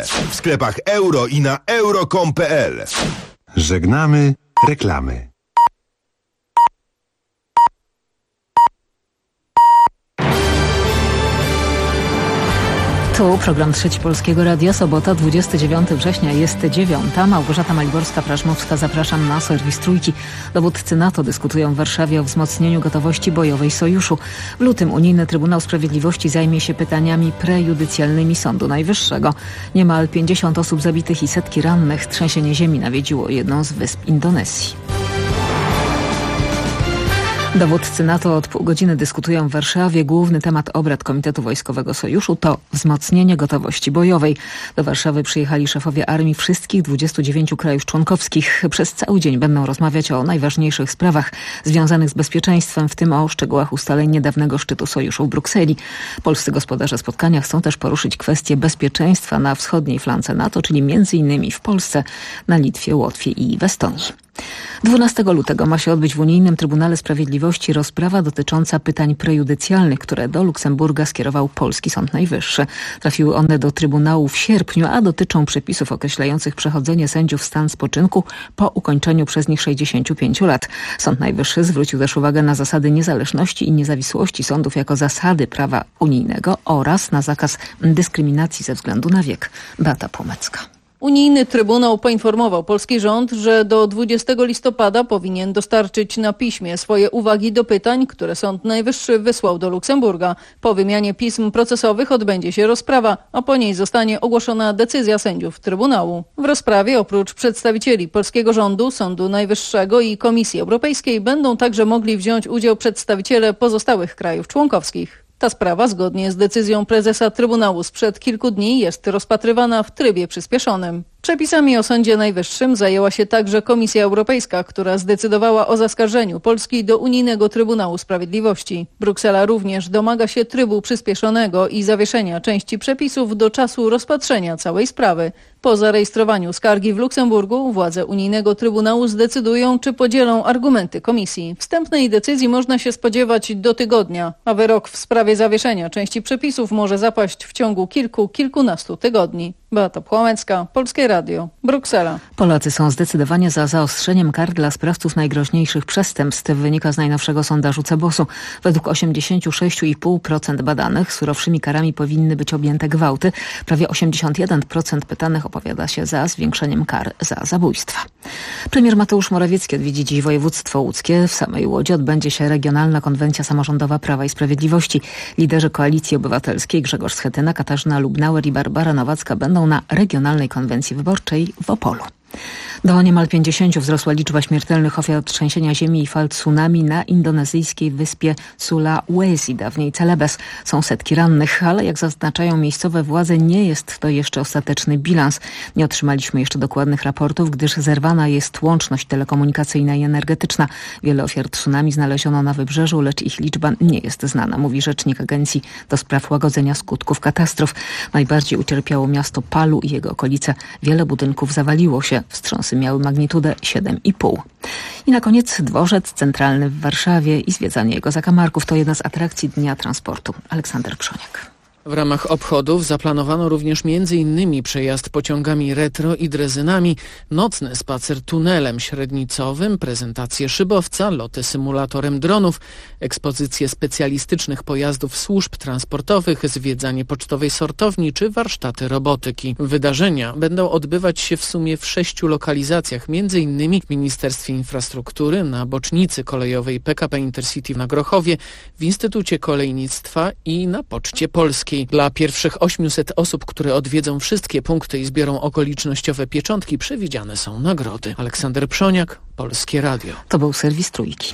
W sklepach euro i na euro.com.pl. Żegnamy reklamy. Tu program Trzeci Polskiego Radia, sobota, 29 września, jest 9. Małgorzata Maliborska-Prażmowska, zapraszam na serwis Trójki. Dowódcy NATO dyskutują w Warszawie o wzmocnieniu gotowości bojowej Sojuszu. W lutym Unijny Trybunał Sprawiedliwości zajmie się pytaniami prejudycjalnymi Sądu Najwyższego. Niemal 50 osób zabitych i setki rannych. Trzęsienie ziemi nawiedziło jedną z wysp Indonezji. Dowódcy NATO od pół godziny dyskutują w Warszawie. Główny temat obrad Komitetu Wojskowego Sojuszu to wzmocnienie gotowości bojowej. Do Warszawy przyjechali szefowie armii wszystkich 29 krajów członkowskich. Przez cały dzień będą rozmawiać o najważniejszych sprawach związanych z bezpieczeństwem, w tym o szczegółach ustaleń niedawnego szczytu Sojuszu w Brukseli. Polscy gospodarze spotkania chcą też poruszyć kwestię bezpieczeństwa na wschodniej flance NATO, czyli m.in. w Polsce, na Litwie, Łotwie i w Estonii. 12 lutego ma się odbyć w Unijnym Trybunale Sprawiedliwości rozprawa dotycząca pytań prejudycjalnych, które do Luksemburga skierował polski Sąd Najwyższy. Trafiły one do Trybunału w sierpniu, a dotyczą przepisów określających przechodzenie sędziów w stan spoczynku po ukończeniu przez nich 65 lat. Sąd Najwyższy zwrócił też uwagę na zasady niezależności i niezawisłości sądów jako zasady prawa unijnego oraz na zakaz dyskryminacji ze względu na wiek. Beata Płomecka. Unijny Trybunał poinformował polski rząd, że do 20 listopada powinien dostarczyć na piśmie swoje uwagi do pytań, które Sąd Najwyższy wysłał do Luksemburga. Po wymianie pism procesowych odbędzie się rozprawa, a po niej zostanie ogłoszona decyzja sędziów Trybunału. W rozprawie oprócz przedstawicieli polskiego rządu, Sądu Najwyższego i Komisji Europejskiej będą także mogli wziąć udział przedstawiciele pozostałych krajów członkowskich. Ta sprawa, zgodnie z decyzją prezesa Trybunału sprzed kilku dni, jest rozpatrywana w trybie przyspieszonym. Przepisami o Sądzie Najwyższym zajęła się także Komisja Europejska, która zdecydowała o zaskarżeniu Polski do Unijnego Trybunału Sprawiedliwości. Bruksela również domaga się trybu przyspieszonego i zawieszenia części przepisów do czasu rozpatrzenia całej sprawy. Po zarejestrowaniu skargi w Luksemburgu władze Unijnego Trybunału zdecydują, czy podzielą argumenty Komisji. Wstępnej decyzji można się spodziewać do tygodnia, a wyrok w sprawie zawieszenia części przepisów może zapaść w ciągu kilkunastu tygodni. Beata Płomecka, Polskie Radio, Bruksela. Polacy są zdecydowanie za zaostrzeniem kar dla sprawców najgroźniejszych przestępstw, wynika z najnowszego sondażu CBOS-u. Według 86,5% badanych surowszymi karami powinny być objęte gwałty. Prawie 81% pytanych opowiada się za zwiększeniem kar za zabójstwa. Premier Mateusz Morawiecki odwiedzi dziś województwo łódzkie. W samej Łodzi odbędzie się Regionalna Konwencja Samorządowa Prawa i Sprawiedliwości. Liderzy Koalicji Obywatelskiej Grzegorz Schetyna, Katarzyna Lubnauer i Barbara Nowacka będą na Regionalnej Konwencji Wyborczej w Opolu. Do niemal 50 wzrosła liczba śmiertelnych ofiar trzęsienia ziemi i fal tsunami na indonezyjskiej wyspie Sulawesi, dawniej Celebes. Są setki rannych, ale jak zaznaczają miejscowe władze, nie jest to jeszcze ostateczny bilans. Nie otrzymaliśmy jeszcze dokładnych raportów, gdyż zerwana jest łączność telekomunikacyjna i energetyczna. Wiele ofiar tsunami znaleziono na wybrzeżu, lecz ich liczba nie jest znana, mówi rzecznik Agencji do Spraw Łagodzenia Skutków Katastrof. Najbardziej ucierpiało miasto Palu i jego okolice. Wiele budynków zawaliło się. Wstrząsy miały magnitudę 7,5. I na koniec dworzec centralny w Warszawie i zwiedzanie jego zakamarków to jedna z atrakcji Dnia Transportu. Aleksander Przoniak. W ramach obchodów zaplanowano również m.in. przejazd pociągami retro i drezynami, nocny spacer tunelem średnicowym, prezentację szybowca, loty symulatorem dronów, ekspozycję specjalistycznych pojazdów służb transportowych, zwiedzanie pocztowej sortowni czy warsztaty robotyki. Wydarzenia będą odbywać się w sumie w 6 lokalizacjach, m.in. w Ministerstwie Infrastruktury, na bocznicy kolejowej PKP Intercity na Grochowie, w Instytucie Kolejnictwa i na Poczcie Polskiej. Dla pierwszych 800 osób, które odwiedzą wszystkie punkty i zbiorą okolicznościowe pieczątki, przewidziane są nagrody. Aleksander Przoniak, Polskie Radio. To był serwis Trójki.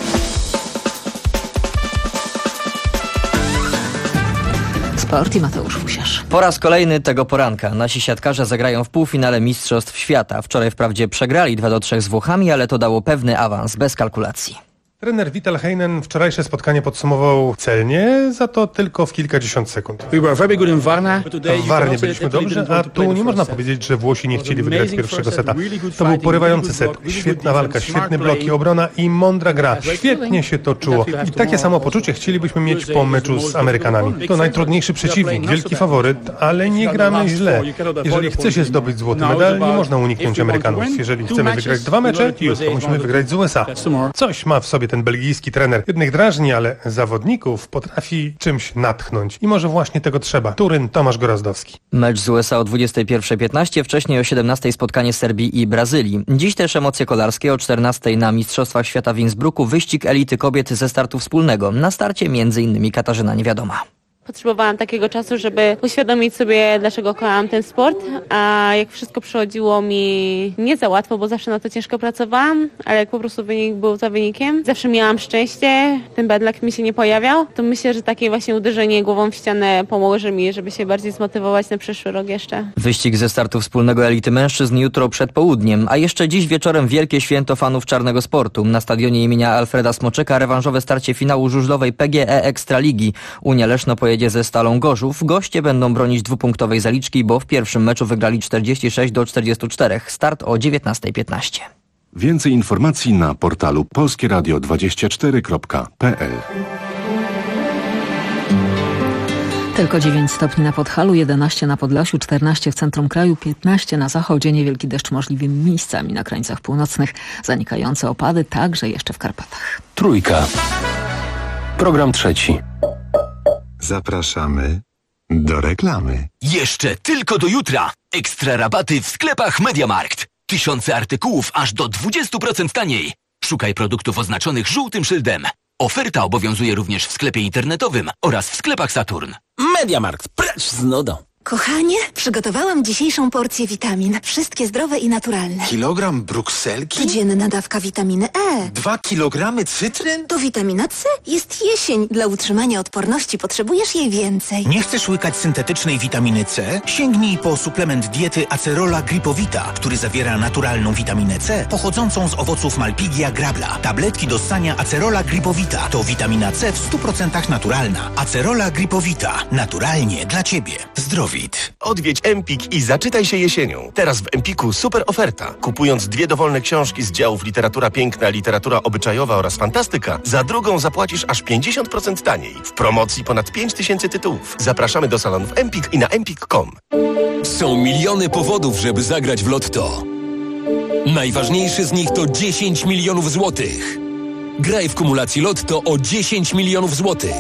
Sport i Mateusz Fusiarz. Po raz kolejny tego poranka nasi siatkarze zagrają w półfinale Mistrzostw Świata. Wczoraj wprawdzie przegrali 2-3 z Włochami, ale to dało pewny awans bez kalkulacji. Trener Vital Heinen wczorajsze spotkanie podsumował celnie, za to tylko w kilkadziesiąt sekund. W Warnie byliśmy dobrze, a tu nie można powiedzieć, że Włosi nie chcieli wygrać pierwszego seta. To był porywający set, świetna walka, świetne bloki, obrona i mądra gra. Świetnie się toczyło. I takie samo poczucie chcielibyśmy mieć po meczu z Amerykanami. To najtrudniejszy przeciwnik, wielki faworyt, ale nie gramy źle. Jeżeli chce się zdobyć złoty medal, nie można uniknąć Amerykanów. Jeżeli chcemy wygrać 2 mecze, to musimy wygrać z USA. Coś ma w sobie ten belgijski trener. Jednych drażni, ale zawodników potrafi czymś natchnąć. I może właśnie tego trzeba. Turyn, Tomasz Gorazdowski. Mecz z USA o 21:15, wcześniej o 17:00 spotkanie Serbii i Brazylii. Dziś też emocje kolarskie o 14:00 na Mistrzostwach Świata w Innsbrucku wyścig elity kobiet ze startu wspólnego. Na starcie m.in. Katarzyna Niewiadoma. Potrzebowałam takiego czasu, żeby uświadomić sobie, dlaczego kochałam ten sport, a jak wszystko przychodziło mi nie za łatwo, bo zawsze na to ciężko pracowałam, ale jak po prostu wynik był za wynikiem, zawsze miałam szczęście, ten bad luck mi się nie pojawiał, to myślę, że takie właśnie uderzenie głową w ścianę pomoże mi, żeby się bardziej zmotywować na przyszły rok jeszcze. Wyścig ze startu wspólnego elity mężczyzn jutro przed południem, a jeszcze dziś wieczorem wielkie święto fanów czarnego sportu. Na stadionie imienia Alfreda Smoczeka rewanżowe starcie finału żużlowej PGE Ekstraligi. Unia Leszno pojedzie ze Stalą Gorzów. Goście będą bronić 2-punktowej zaliczki, bo w pierwszym meczu wygrali 46-44. Start o 19:15. Więcej informacji na portalu polskieradio24.pl. Tylko 9 stopni na Podhalu, 11 na Podlasiu, 14 w centrum kraju, 15 na zachodzie. Niewielki deszcz możliwy miejscami na krańcach północnych. Zanikające opady także jeszcze w Karpatach. Trójka. Program trzeci. Zapraszamy do reklamy. Jeszcze tylko do jutra. Ekstra rabaty w sklepach MediaMarkt. Tysiące artykułów aż do 20% taniej. Szukaj produktów oznaczonych żółtym szyldem. Oferta obowiązuje również w sklepie internetowym oraz w sklepach Saturn. MediaMarkt. Precz z nudą. Kochanie, przygotowałam dzisiejszą porcję witamin. Wszystkie zdrowe i naturalne. Kilogram brukselki? Codzienna dawka witaminy E. 2 kilogramy cytryn? To witamina C. Jest jesień. Dla utrzymania odporności potrzebujesz jej więcej. Nie chcesz łykać syntetycznej witaminy C? Sięgnij po suplement diety Acerola Gripowita, który zawiera naturalną witaminę C pochodzącą z owoców Malpighia grabla. Tabletki do ssania Acerola Gripowita to witamina C w 100% naturalna. Acerola Gripowita. Naturalnie dla Ciebie. Zdrowie. Odwiedź Empik i zaczytaj się jesienią. Teraz w Empiku super oferta. Kupując 2 dowolne książki z działów literatura piękna, literatura obyczajowa oraz fantastyka, za drugą zapłacisz aż 50% taniej. W promocji ponad 5000 tytułów. Zapraszamy do salonów Empik i na empik.com. Są miliony powodów, żeby zagrać w Lotto. Najważniejszy z nich to 10 milionów złotych. Graj w kumulacji Lotto o 10 milionów złotych.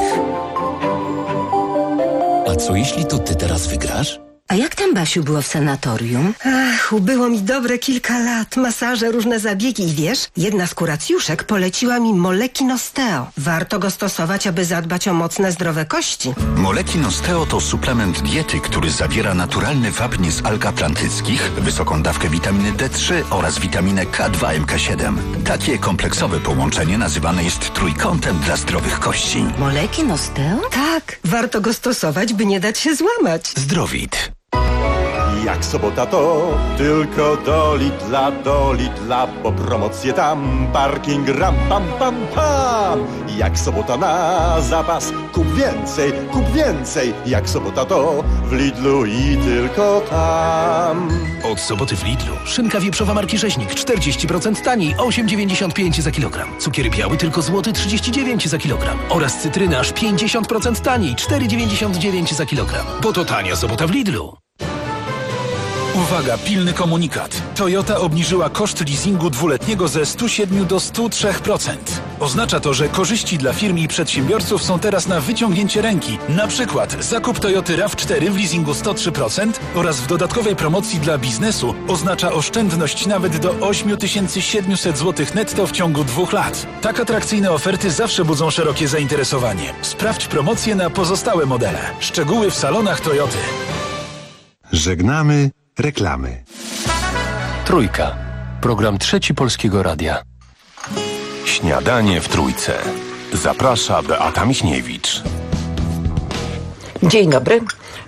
A co jeśli to ty teraz wygrasz? A jak tam, Basiu, było w sanatorium? Ach, ubyło mi dobre kilka lat. Masaże, różne zabiegi i wiesz, jedna z kuracjuszek poleciła mi Moleki Nosteo. Warto go stosować, aby zadbać o mocne, zdrowe kości. Moleki Nosteo to suplement diety, który zawiera naturalny wapń z alg atlantyckich, wysoką dawkę witaminy D3 oraz witaminę K2 MK7. Takie kompleksowe połączenie nazywane jest trójkątem dla zdrowych kości. Moleki Nosteo? Tak, warto go stosować, by nie dać się złamać. Zdrowit. Jak sobota to tylko do Lidla, bo promocje tam, parking ram, pam, pam, pam. Jak sobota na zapas, kup więcej, jak sobota to w Lidlu i tylko tam. Od soboty w Lidlu szynka wieprzowa marki Rzeźnik 40% taniej, 8,95 za kilogram. Cukier biały tylko złoty 39 za kilogram. Oraz cytryna aż 50% taniej, 4,99 za kilogram. Bo to tania sobota w Lidlu. Uwaga, pilny komunikat. Toyota obniżyła koszt leasingu dwuletniego ze 107 do 103%. Oznacza to, że korzyści dla firm i przedsiębiorców są teraz na wyciągnięcie ręki. Na przykład zakup Toyoty RAV4 w leasingu 103% oraz w dodatkowej promocji dla biznesu oznacza oszczędność nawet do 8700 zł netto w ciągu 2 lat. Tak atrakcyjne oferty zawsze budzą szerokie zainteresowanie. Sprawdź promocje na pozostałe modele. Szczegóły w salonach Toyoty. Żegnamy reklamy. Trójka. Program trzeci Polskiego Radia. Śniadanie w Trójce. Zaprasza Beata Michniewicz. Dzień dobry.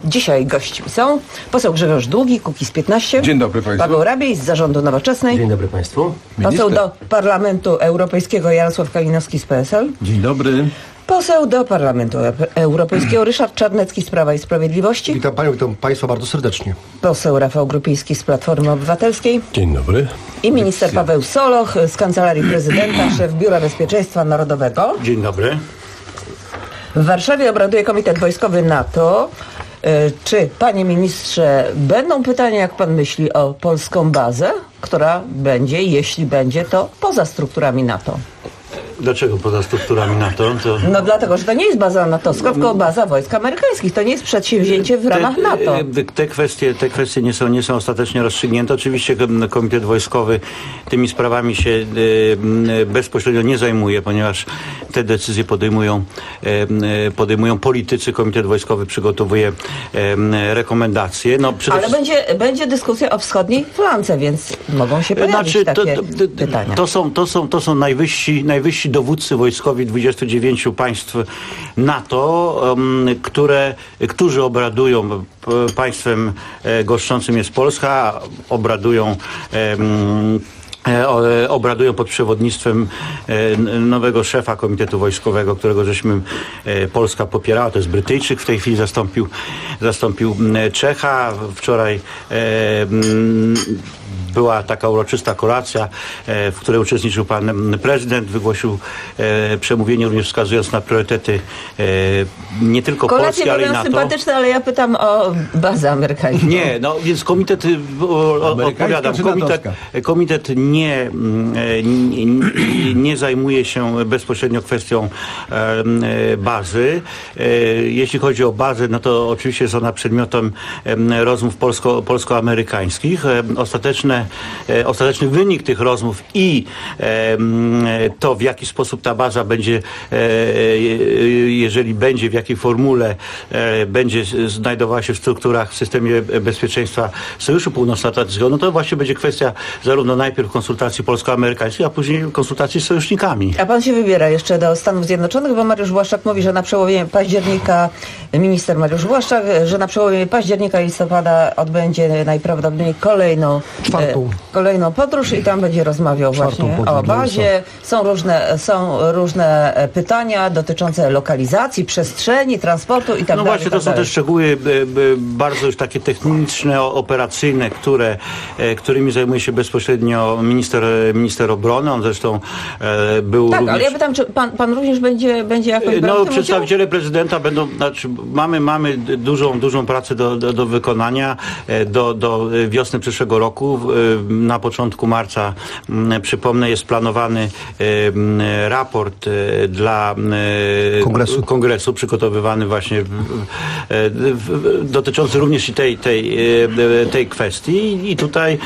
Dzisiaj gośćmi są poseł Grzegorz Długi, Kukiz15. Dzień dobry Państwu. Paweł Rabiej z Zarządu Nowoczesnej. Dzień dobry Państwu. Poseł do Parlamentu Europejskiego Jarosław Kalinowski z PSL. Dzień dobry. Poseł do Parlamentu Europejskiego Ryszard Czarnecki z Prawa i Sprawiedliwości. Witam Panią, witam Państwa bardzo serdecznie. Poseł Rafał Grupiński z Platformy Obywatelskiej. Dzień dobry. I minister Paweł Soloch z Kancelarii Prezydenta, szef Biura Bezpieczeństwa Narodowego. Dzień dobry. W Warszawie obraduje Komitet Wojskowy NATO. Czy, panie ministrze, będą pytania, jak pan myśli, o polską bazę, która będzie, jeśli będzie, to poza strukturami NATO? Dlaczego poza strukturami NATO? No dlatego, że to nie jest baza natowska, tylko baza wojsk amerykańskich. To nie jest przedsięwzięcie w ramach NATO. Te kwestie nie są ostatecznie rozstrzygnięte. Oczywiście Komitet Wojskowy tymi sprawami się bezpośrednio nie zajmuje, ponieważ te decyzje podejmują politycy. Komitet Wojskowy przygotowuje rekomendacje. No, ale będzie dyskusja o wschodniej flance, więc mogą się pojawić takie pytania. To są najwyżsi dowódcy wojskowi 29 państw NATO, którzy obradują. Państwem goszczącym jest Polska, obradują pod przewodnictwem nowego szefa Komitetu Wojskowego, którego żeśmy Polska popierała. To jest Brytyjczyk, w tej chwili zastąpił Czecha. Wczoraj była taka uroczysta kolacja, w której uczestniczył pan prezydent, wygłosił przemówienie, również wskazując na priorytety nie tylko Polski, ale i NATO. Sympatyczne, ale ja pytam o bazę amerykańską. Nie, no więc komitet, odpowiadam, komitet nie zajmuje się bezpośrednio kwestią bazy. Jeśli chodzi o bazę, no to oczywiście jest ona przedmiotem rozmów polsko-amerykańskich. Ostateczny wynik tych rozmów i to, w jaki sposób ta baza będzie, jeżeli będzie, w jakiej formule będzie znajdowała się w strukturach, w systemie bezpieczeństwa Sojuszu Północnoatlantyckiego, no to właśnie będzie kwestia zarówno najpierw konsultacji polsko-amerykańskich, a później konsultacji z sojusznikami. A pan się wybiera jeszcze do Stanów Zjednoczonych, bo Mariusz Błaszczak mówi, że na przełomie października, minister Mariusz Błaszczak, że na przełomie października i listopada odbędzie najprawdopodobniej kolejną podróż i tam będzie rozmawiał właśnie o bazie. Są różne pytania dotyczące lokalizacji, przestrzeni, transportu i tak dalej. No właśnie, to są te szczegóły bardzo już takie techniczne, operacyjne, którymi zajmuje się bezpośrednio minister obrony. On zresztą był tak, również... ale ja pytam, czy pan również będzie jakoś brał w tym przedstawiciele udział? prezydenta będą, mamy dużą pracę do wykonania do wiosny przyszłego roku. Na początku marca, przypomnę, jest planowany raport dla Kongresu przygotowywany właśnie dotyczący również i tej kwestii i tutaj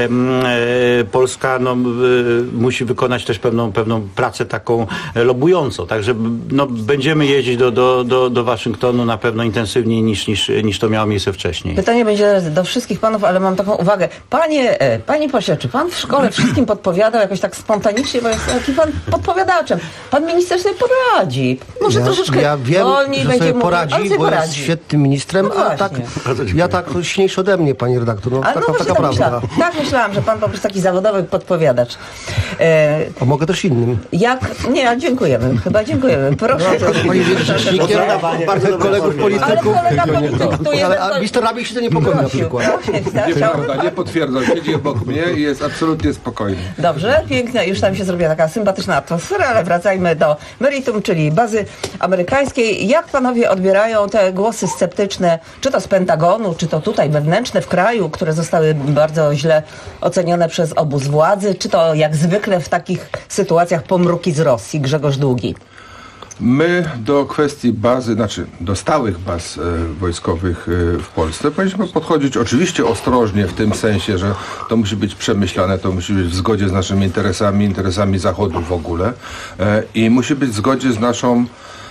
Polska musi wykonać też pewną pracę taką lobującą, także będziemy jeździć do Waszyngtonu na pewno intensywniej niż to miało miejsce wcześniej. Pytanie będzie do wszystkich panów, ale mam taką uwagę. Panie pośle, czy pan w szkole wszystkim podpowiadał jakoś tak spontanicznie, bo jest taki pan podpowiadaczem. Pan minister sobie poradzi. Może troszeczkę ja wiem, wolniej że będzie sobie mówił, poradzi, bo jest świetnym ministrem, no a ja tak silniejszy ode mnie, pani redaktor. Taka prawda. Tak myślałam, że pan po prostu taki zawodowy podpowiadacz. A mogę też innym. Nie, dziękujemy. Chyba dziękujemy. Proszę. Pani rzecznikiem, kolegów polityków. Ale minister Rabiej się to niepokoi na przykład. Nieprawda, nie potwierdzam. Siedzi obok mnie i jest absolutnie spokojny. Dobrze, pięknie. Już tam się zrobiła taka sympatyczna atmosfera, ale wracajmy do meritum, czyli bazy amerykańskiej. Jak panowie odbierają te głosy sceptyczne, czy to z Pentagonu, czy to tutaj wewnętrzne w kraju, które zostały bardzo źle ocenione przez obóz władzy, czy to jak zwykle w takich sytuacjach pomruki z Rosji? Grzegorz Długi. My do kwestii bazy, do stałych baz wojskowych w Polsce powinniśmy podchodzić oczywiście ostrożnie w tym sensie, że to musi być przemyślane, to musi być w zgodzie z naszymi interesami Zachodu w ogóle i musi być w zgodzie z naszą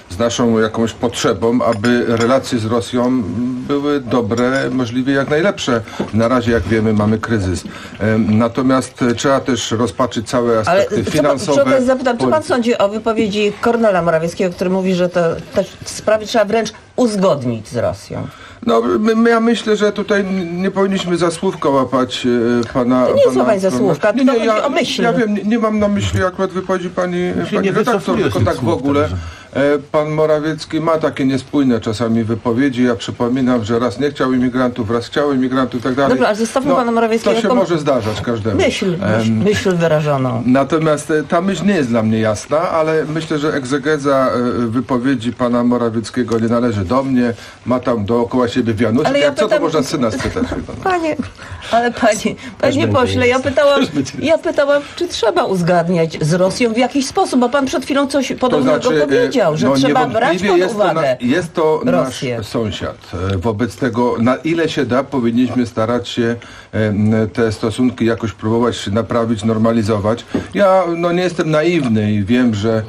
z naszą jakąś potrzebą, aby relacje z Rosją były dobre, możliwie jak najlepsze. Na razie, jak wiemy, mamy kryzys. Natomiast trzeba też rozpatrzyć całe aspekty finansowe. Zapytam, co pan sądzi o wypowiedzi Kornela Morawieckiego, który mówi, że to też sprawy trzeba wręcz uzgodnić z Rosją? No, ja myślę, że tutaj nie powinniśmy za słówko łapać pana... To nie jest łapać za słówka, to chodzi o myśl. Ja wiem, nie mam na myśli akurat wypowiedzi pani redaktor, tylko tak w ogóle. Pan Morawiecki ma takie niespójne czasami wypowiedzi. Ja przypominam, że raz nie chciał imigrantów, raz chciał imigrantów i tak dalej. Dobra, ale zostawmy pana Morawieckiego. To się może zdarzać każdemu. Myśl wyrażoną. Natomiast ta myśl nie jest dla mnie jasna, ale myślę, że egzegeza wypowiedzi pana Morawieckiego nie należy do mnie. Ma tam dookoła siebie wianusek. Ale ja pytam... Co to można syna spytać? Panie pośle, ja pytałam, czy trzeba uzgadniać z Rosją w jakiś sposób, bo pan przed chwilą coś podobnego powiedział, że trzeba brać pod uwagę jest to nasz sąsiad. Wobec tego, na ile się da, powinniśmy starać się te stosunki jakoś próbować naprawić, normalizować. Ja nie jestem naiwny i wiem, że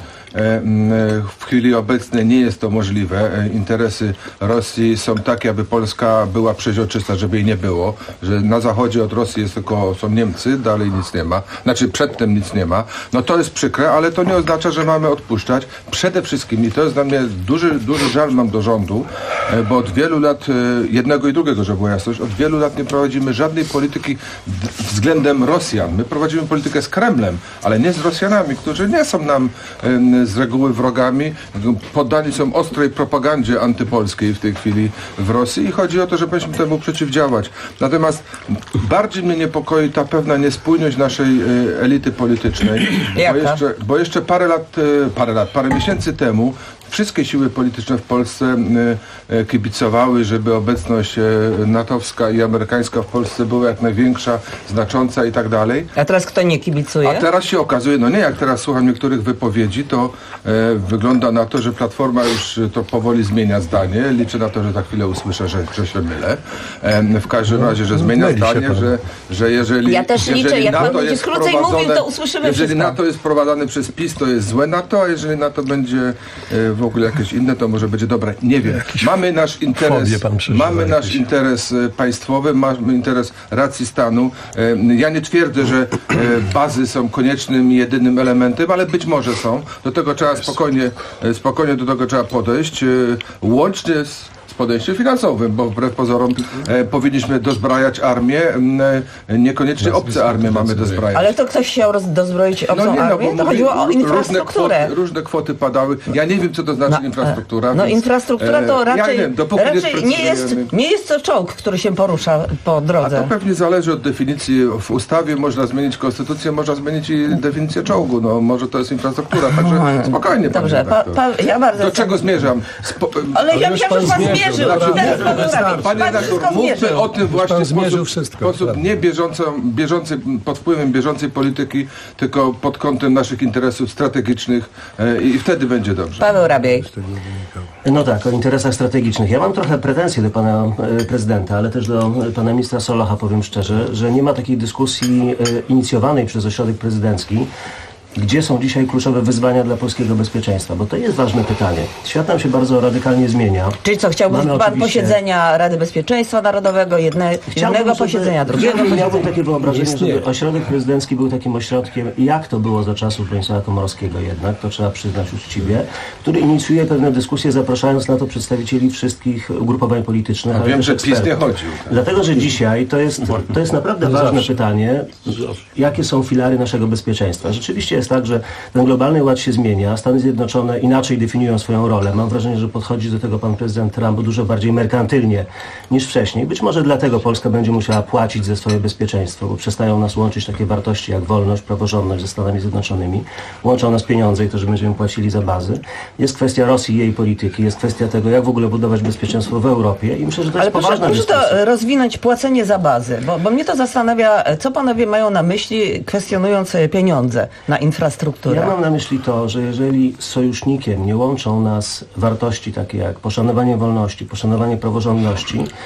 w chwili obecnej nie jest to możliwe. Interesy Rosji są takie, aby Polska była przeźroczysta, żeby jej nie było, że na zachodzie od Rosji są Niemcy, dalej nic nie ma, znaczy przedtem nic nie ma. No to jest przykre, ale to nie oznacza, że mamy odpuszczać. Przede wszystkim, i to jest dla mnie duży żal mam do rządu, bo od wielu lat, jednego i drugiego, żeby była jasność, od wielu lat nie prowadzimy żadnej polityki względem Rosjan. My prowadzimy politykę z Kremlem, ale nie z Rosjanami, którzy nie są nam z reguły wrogami, poddani są ostrej propagandzie antypolskiej w tej chwili w Rosji i chodzi o to, żebyśmy temu przeciwdziałać. Natomiast bardziej mnie niepokoi ta pewna niespójność naszej elity politycznej, bo jeszcze parę miesięcy temu wszystkie siły polityczne w Polsce kibicowały, żeby obecność natowska i amerykańska w Polsce była jak największa, znacząca i tak dalej. A teraz kto nie kibicuje? A teraz się okazuje, jak teraz słucham niektórych wypowiedzi, to wygląda na to, że Platforma już to powoli zmienia zdanie. Liczę na to, że za chwilę usłyszę, że się mylę. W każdym razie, że zmienia zdanie, że jeżeli ja też liczę, jak pan będzie krócej mówił, to usłyszymy jeżeli wszystko. NATO jest prowadzone przez PiS, to jest złe NATO, a jeżeli NATO będzie w ogóle jakieś inne, to może będzie dobre. Nie wiem. Mamy nasz interes państwowy, mamy interes racji stanu. Ja nie twierdzę, że bazy są koniecznym i jedynym elementem, ale być może są. Do tego trzeba spokojnie do tego trzeba podejść, łącznie z podejściem finansowym, bo wbrew pozorom powinniśmy dozbrajać armię, niekoniecznie obce armie mamy dozbrajać. Ale to ktoś chciał dozbroić obcą armię? To chodziło o infrastrukturę. Różne kwoty padały. Ja nie wiem, co to znaczy infrastruktura. Infrastruktura to raczej, ja nie jest to czołg, który się porusza po drodze. A to pewnie zależy od definicji. W ustawie można zmienić konstytucję, można zmienić i definicję czołgu. Może to jest infrastruktura, także spokojnie. Dobrze, ja bardzo... Do czego zmierzam? Ale ja myślałam, że pan zmierzył. Panie redaktor, mówmy o tym właśnie w sposób nie bieżący, pod wpływem bieżącej polityki, tylko pod kątem naszych interesów strategicznych i wtedy będzie dobrze. Paweł Rabiej. No tak, o interesach strategicznych. Ja mam trochę pretensje do pana prezydenta, ale też do pana ministra Solocha, powiem szczerze, że nie ma takiej dyskusji inicjowanej przez ośrodek prezydencki. Gdzie są dzisiaj kluczowe wyzwania dla polskiego bezpieczeństwa? Bo to jest ważne pytanie. Świat nam się bardzo radykalnie zmienia. Czyli co, chciałby pan posiedzenia Rady Bezpieczeństwa Narodowego, jednego posiedzenia, drugiego posiedzenia? Miałbym takie wyobrażenie, żeby ośrodek prezydencki był takim ośrodkiem, jak to było za czasów Bronisława Komorowskiego jednak, to trzeba przyznać uczciwie, który inicjuje pewne dyskusje, zapraszając na to przedstawicieli wszystkich ugrupowań politycznych. A wiem, że PiS nie chodził. Dlatego, że dzisiaj to jest naprawdę ważne pytanie, jakie są filary naszego bezpieczeństwa. Rzeczywiście jest tak, że ten globalny ład się zmienia, Stany Zjednoczone inaczej definiują swoją rolę. Mam wrażenie, że podchodzi do tego pan prezydent Trump dużo bardziej merkantylnie niż wcześniej. Być może dlatego Polska będzie musiała płacić za swoje bezpieczeństwo, bo przestają nas łączyć takie wartości jak wolność, praworządność ze Stanami Zjednoczonymi. Łączą nas pieniądze i to, że będziemy płacili za bazy. Jest kwestia Rosji i jej polityki, jest kwestia tego, jak w ogóle budować bezpieczeństwo w Europie i myślę, że to jest poważna dyskusja. Ale proszę to rozwinąć, płacenie za bazy, bo mnie to zastanawia, co panowie mają na myśli, kwestionując pieniądze na infrastrukturę. Ja mam na myśli to, że jeżeli z sojusznikiem nie łączą nas wartości takie jak poszanowanie wolności, poszanowanie praworządności,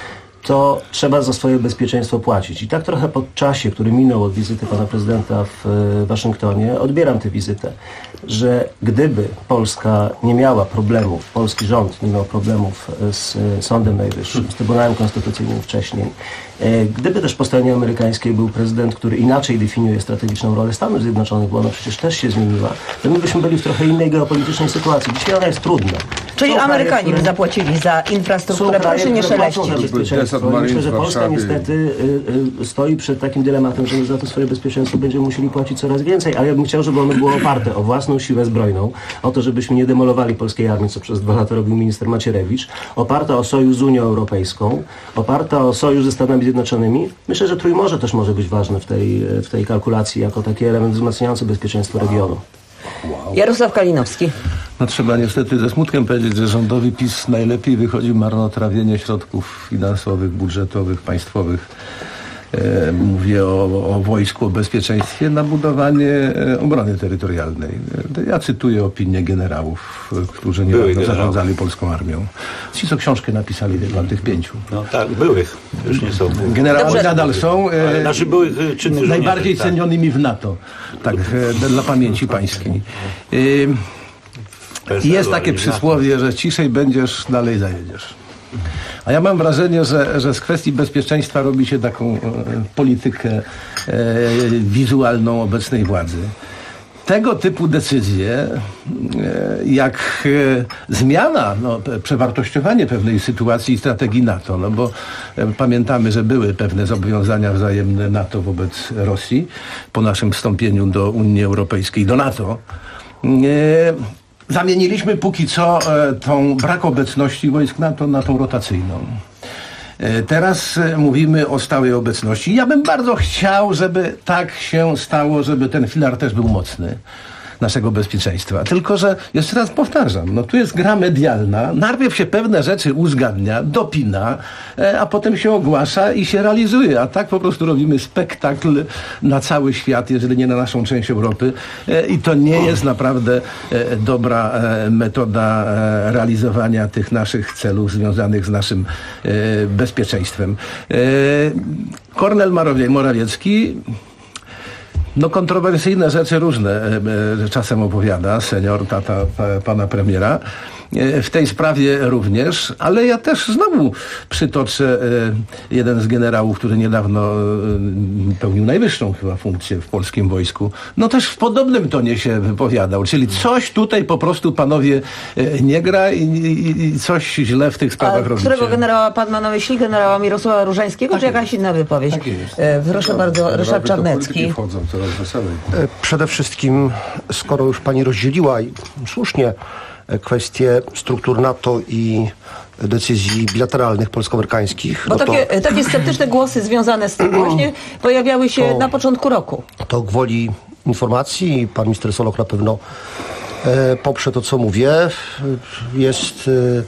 to trzeba za swoje bezpieczeństwo płacić. I tak trochę po czasie, który minął od wizyty pana prezydenta w Waszyngtonie, odbieram tę wizytę, że gdyby Polska nie miała problemów, polski rząd nie miał problemów z Sądem Najwyższym, z Trybunałem Konstytucyjnym wcześniej, gdyby też po stronie amerykańskiej był prezydent, który inaczej definiuje strategiczną rolę Stanów Zjednoczonych, bo ona przecież też się zmieniła, to my byśmy byli w trochę innej geopolitycznej sytuacji. Dzisiaj ona jest trudna. Czyli Amerykanie by zapłacili za infrastrukturę, proszę nie szeleścić. Myślę, że Polska niestety stoi przed takim dylematem, że za to swoje bezpieczeństwo będziemy musieli płacić coraz więcej, ale ja bym chciał, żeby ono było oparte o własną siłę zbrojną, o to, żebyśmy nie demolowali polskiej armii, co przez 2 lata robił minister Macierewicz, oparte o sojusz z Unią Europejską, oparte o sojusz ze Stanami Zjednoczonymi. Myślę, że Trójmorze też może być ważne w tej kalkulacji jako taki element wzmacniający bezpieczeństwo regionu. Jarosław Kalinowski. No trzeba niestety ze smutkiem powiedzieć, że rządowi PiS najlepiej wychodzi marnotrawienie środków finansowych, budżetowych, państwowych. Mówię o wojsku, o bezpieczeństwie, na budowanie obrony terytorialnej. Ja cytuję opinię generałów, którzy niedawno zarządzali polską armią. Ci, co książkę napisali, tych 5. No tak, byłych. Już nie są. Generałami nadal są. Byłych czynnych najbardziej cenionymi w NATO. Tak, dla pamięci pańskiej. Jest takie przysłowie, że ciszej będziesz, dalej zajedziesz. A ja mam wrażenie, że z kwestii bezpieczeństwa robi się taką politykę wizualną obecnej władzy. Tego typu decyzje, jak zmiana, przewartościowanie pewnej sytuacji i strategii NATO, no bo pamiętamy, że były pewne zobowiązania wzajemne NATO wobec Rosji po naszym wstąpieniu do Unii Europejskiej, do NATO. Zamieniliśmy póki co tą brak obecności wojsk NATO na tą rotacyjną. Teraz mówimy o stałej obecności. Ja bym bardzo chciał, żeby tak się stało, żeby ten filar też był mocny naszego bezpieczeństwa. Tylko że, jeszcze raz powtarzam, tu jest gra medialna, najpierw się pewne rzeczy uzgadnia, dopina, a potem się ogłasza i się realizuje. A tak po prostu robimy spektakl na cały świat, jeżeli nie na naszą część Europy. I to nie jest naprawdę dobra metoda realizowania tych naszych celów związanych z naszym bezpieczeństwem. Kornel Morawiecki kontrowersyjne rzeczy różne czasem opowiada, senior, tata pana premiera. W tej sprawie również, ale ja też znowu przytoczę jeden z generałów, który niedawno pełnił najwyższą chyba funkcję w polskim wojsku. Też w podobnym tonie się wypowiadał, czyli coś tutaj po prostu panowie nie gra i coś źle w tych sprawach robicie. Którego generała pan ma na myśli? Generała Mirosława Różańskiego, czy jakaś inna wypowiedź? Tak jest. Proszę bardzo, Ryszard Czarnecki. Wchodzą coraz weselej. Przede wszystkim, skoro już pani rozdzieliła i słusznie kwestie struktur NATO i decyzji bilateralnych polsko-amerykańskich. Bo takie sceptyczne głosy związane z tym właśnie pojawiały się na początku roku. To gwoli informacji, pan minister Solok na pewno poprze to, co mówię. Jest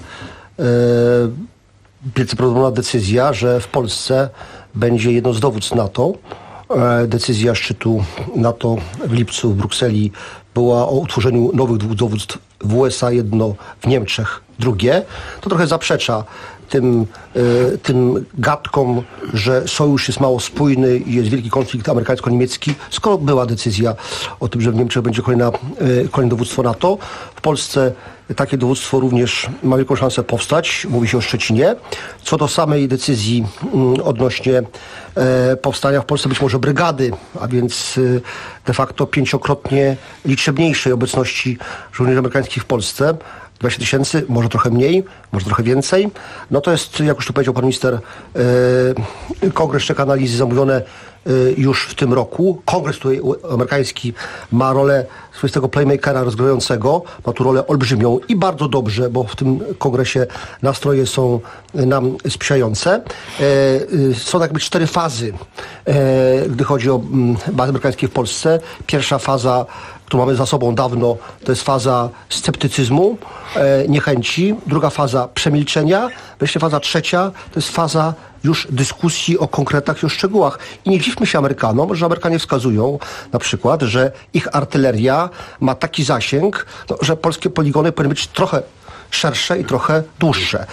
wielce prawdopodobna decyzja, że w Polsce będzie jedno z dowództw NATO. Decyzja szczytu NATO w lipcu w Brukseli była o utworzeniu nowych 2 dowództw w USA, jedno w Niemczech, drugie. To trochę zaprzecza tym gadkom, że sojusz jest mało spójny i jest wielki konflikt amerykańsko-niemiecki. Skoro była decyzja o tym, że w Niemczech będzie kolejne dowództwo NATO, w Polsce takie dowództwo również ma wielką szansę powstać. Mówi się o Szczecinie. Co do samej decyzji odnośnie powstania w Polsce być może brygady, a więc de facto 5-krotnie liczebniejszej obecności żołnierzy amerykańskich w Polsce, 20 000, może trochę mniej, może trochę więcej. To jest, jak już tu powiedział pan minister, kongres czeka analizy zamówione już w tym roku. Kongres tutaj amerykański ma rolę swoistego playmakera rozgrywającego, ma tu rolę olbrzymią i bardzo dobrze, bo w tym kongresie nastroje są nam sprzyjające. Są jakby 4 fazy, gdy chodzi o bazy amerykańskie w Polsce. Pierwsza faza, którą mamy za sobą dawno, to jest faza sceptycyzmu, niechęci. Druga faza przemilczenia. Wreszcie faza trzecia to jest faza już dyskusji o konkretach i o szczegółach. I nie dziwmy się Amerykanom, że Amerykanie wskazują na przykład, że ich artyleria ma taki zasięg, że polskie poligony powinny być trochę szersze i trochę dłuższe,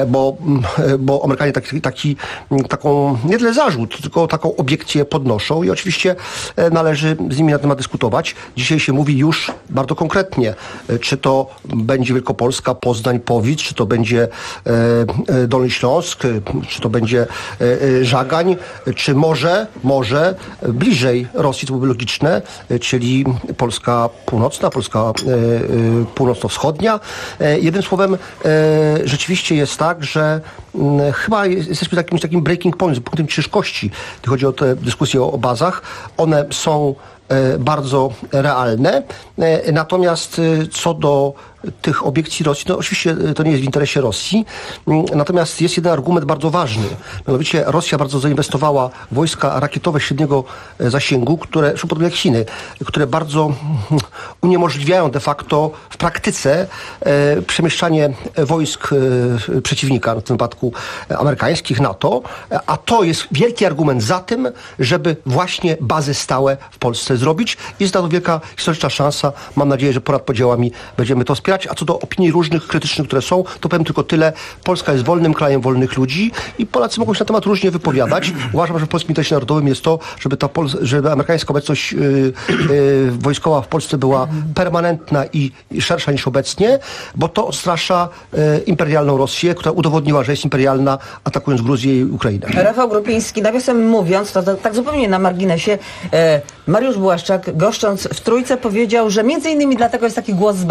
bo Amerykanie taką nie tyle zarzut, tylko taką obiekcję podnoszą i oczywiście należy z nimi na temat dyskutować. Dzisiaj się mówi już bardzo konkretnie, czy to będzie Wielkopolska, Poznań, Powidz, czy to będzie Dolny Śląsk, czy to będzie Żagań, czy może bliżej Rosji, to byłoby logiczne, czyli Polska Północna, Polska Północno-Wschodnia. Jednym słowem, rzeczywiście jest tak, że chyba jesteśmy takim breaking point, punktem ciężkości, gdy chodzi o te dyskusje o bazach. One są bardzo realne. Natomiast co do tych obiekcji Rosji, no oczywiście to nie jest w interesie Rosji, natomiast jest jeden argument bardzo ważny. Mianowicie Rosja bardzo zainwestowała w wojska rakietowe średniego zasięgu, które, podobnie jak Chiny, które bardzo uniemożliwiają de facto w praktyce przemieszczanie wojsk przeciwnika, w tym wypadku amerykańskich, NATO, a to jest wielki argument za tym, żeby właśnie bazy stałe w Polsce zrobić. Jest na to wielka historyczna szansa. Mam nadzieję, że ponad podziałami będziemy to wspierać. A co do opinii różnych, krytycznych, które są, to powiem tylko tyle. Polska jest wolnym krajem wolnych ludzi i Polacy mogą się na temat różnie wypowiadać. Uważam, że w polskim interesie narodowym jest to, żeby amerykańska obecność wojskowa w Polsce była permanentna i szersza niż obecnie, bo to odstrasza imperialną Rosję, która udowodniła, że jest imperialna, atakując Gruzję i Ukrainę. Rafał Grupiński, nawiasem mówiąc, to tak zupełnie na marginesie, Mariusz Błaszczak, goszcząc w Trójce, powiedział, że między innymi dlatego jest taki głos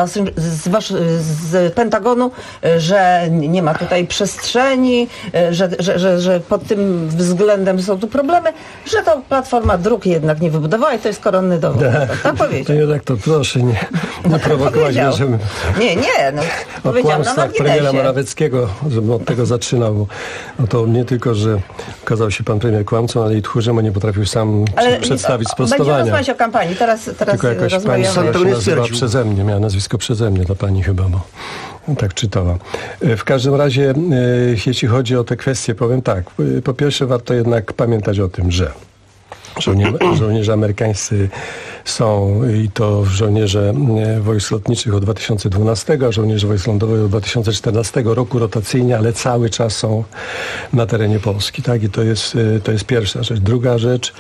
z Pentagonu, że nie ma tutaj przestrzeni, że pod tym względem są tu problemy, że to Platforma dróg jednak nie wybudowała i to jest koronny dowód. Tak powiedział. Panie redaktor, proszę nie prowokować mnie, żebym powiedział na marginesie. Premiera Morawieckiego, żebym od tego zaczynał, bo no to nie tylko, że okazał się pan premier kłamcą, ale i tchórzem, nie potrafił sam przedstawić sprostowania. Będziemy rozmawiać o kampanii. Teraz tylko jakaś pani się nazywa przeze mnie, miała nazwisko przeze mnie, dla pani chyba, bo tak czytała. W każdym razie, jeśli chodzi o te kwestie, powiem tak. Po pierwsze, warto jednak pamiętać o tym, że żołnierze amerykańscy są i to żołnierze wojsk lotniczych od 2012, a żołnierze wojsk lądowych od 2014 roku rotacyjnie, ale cały czas są na terenie Polski. Tak? I to jest pierwsza rzecz. Druga rzecz,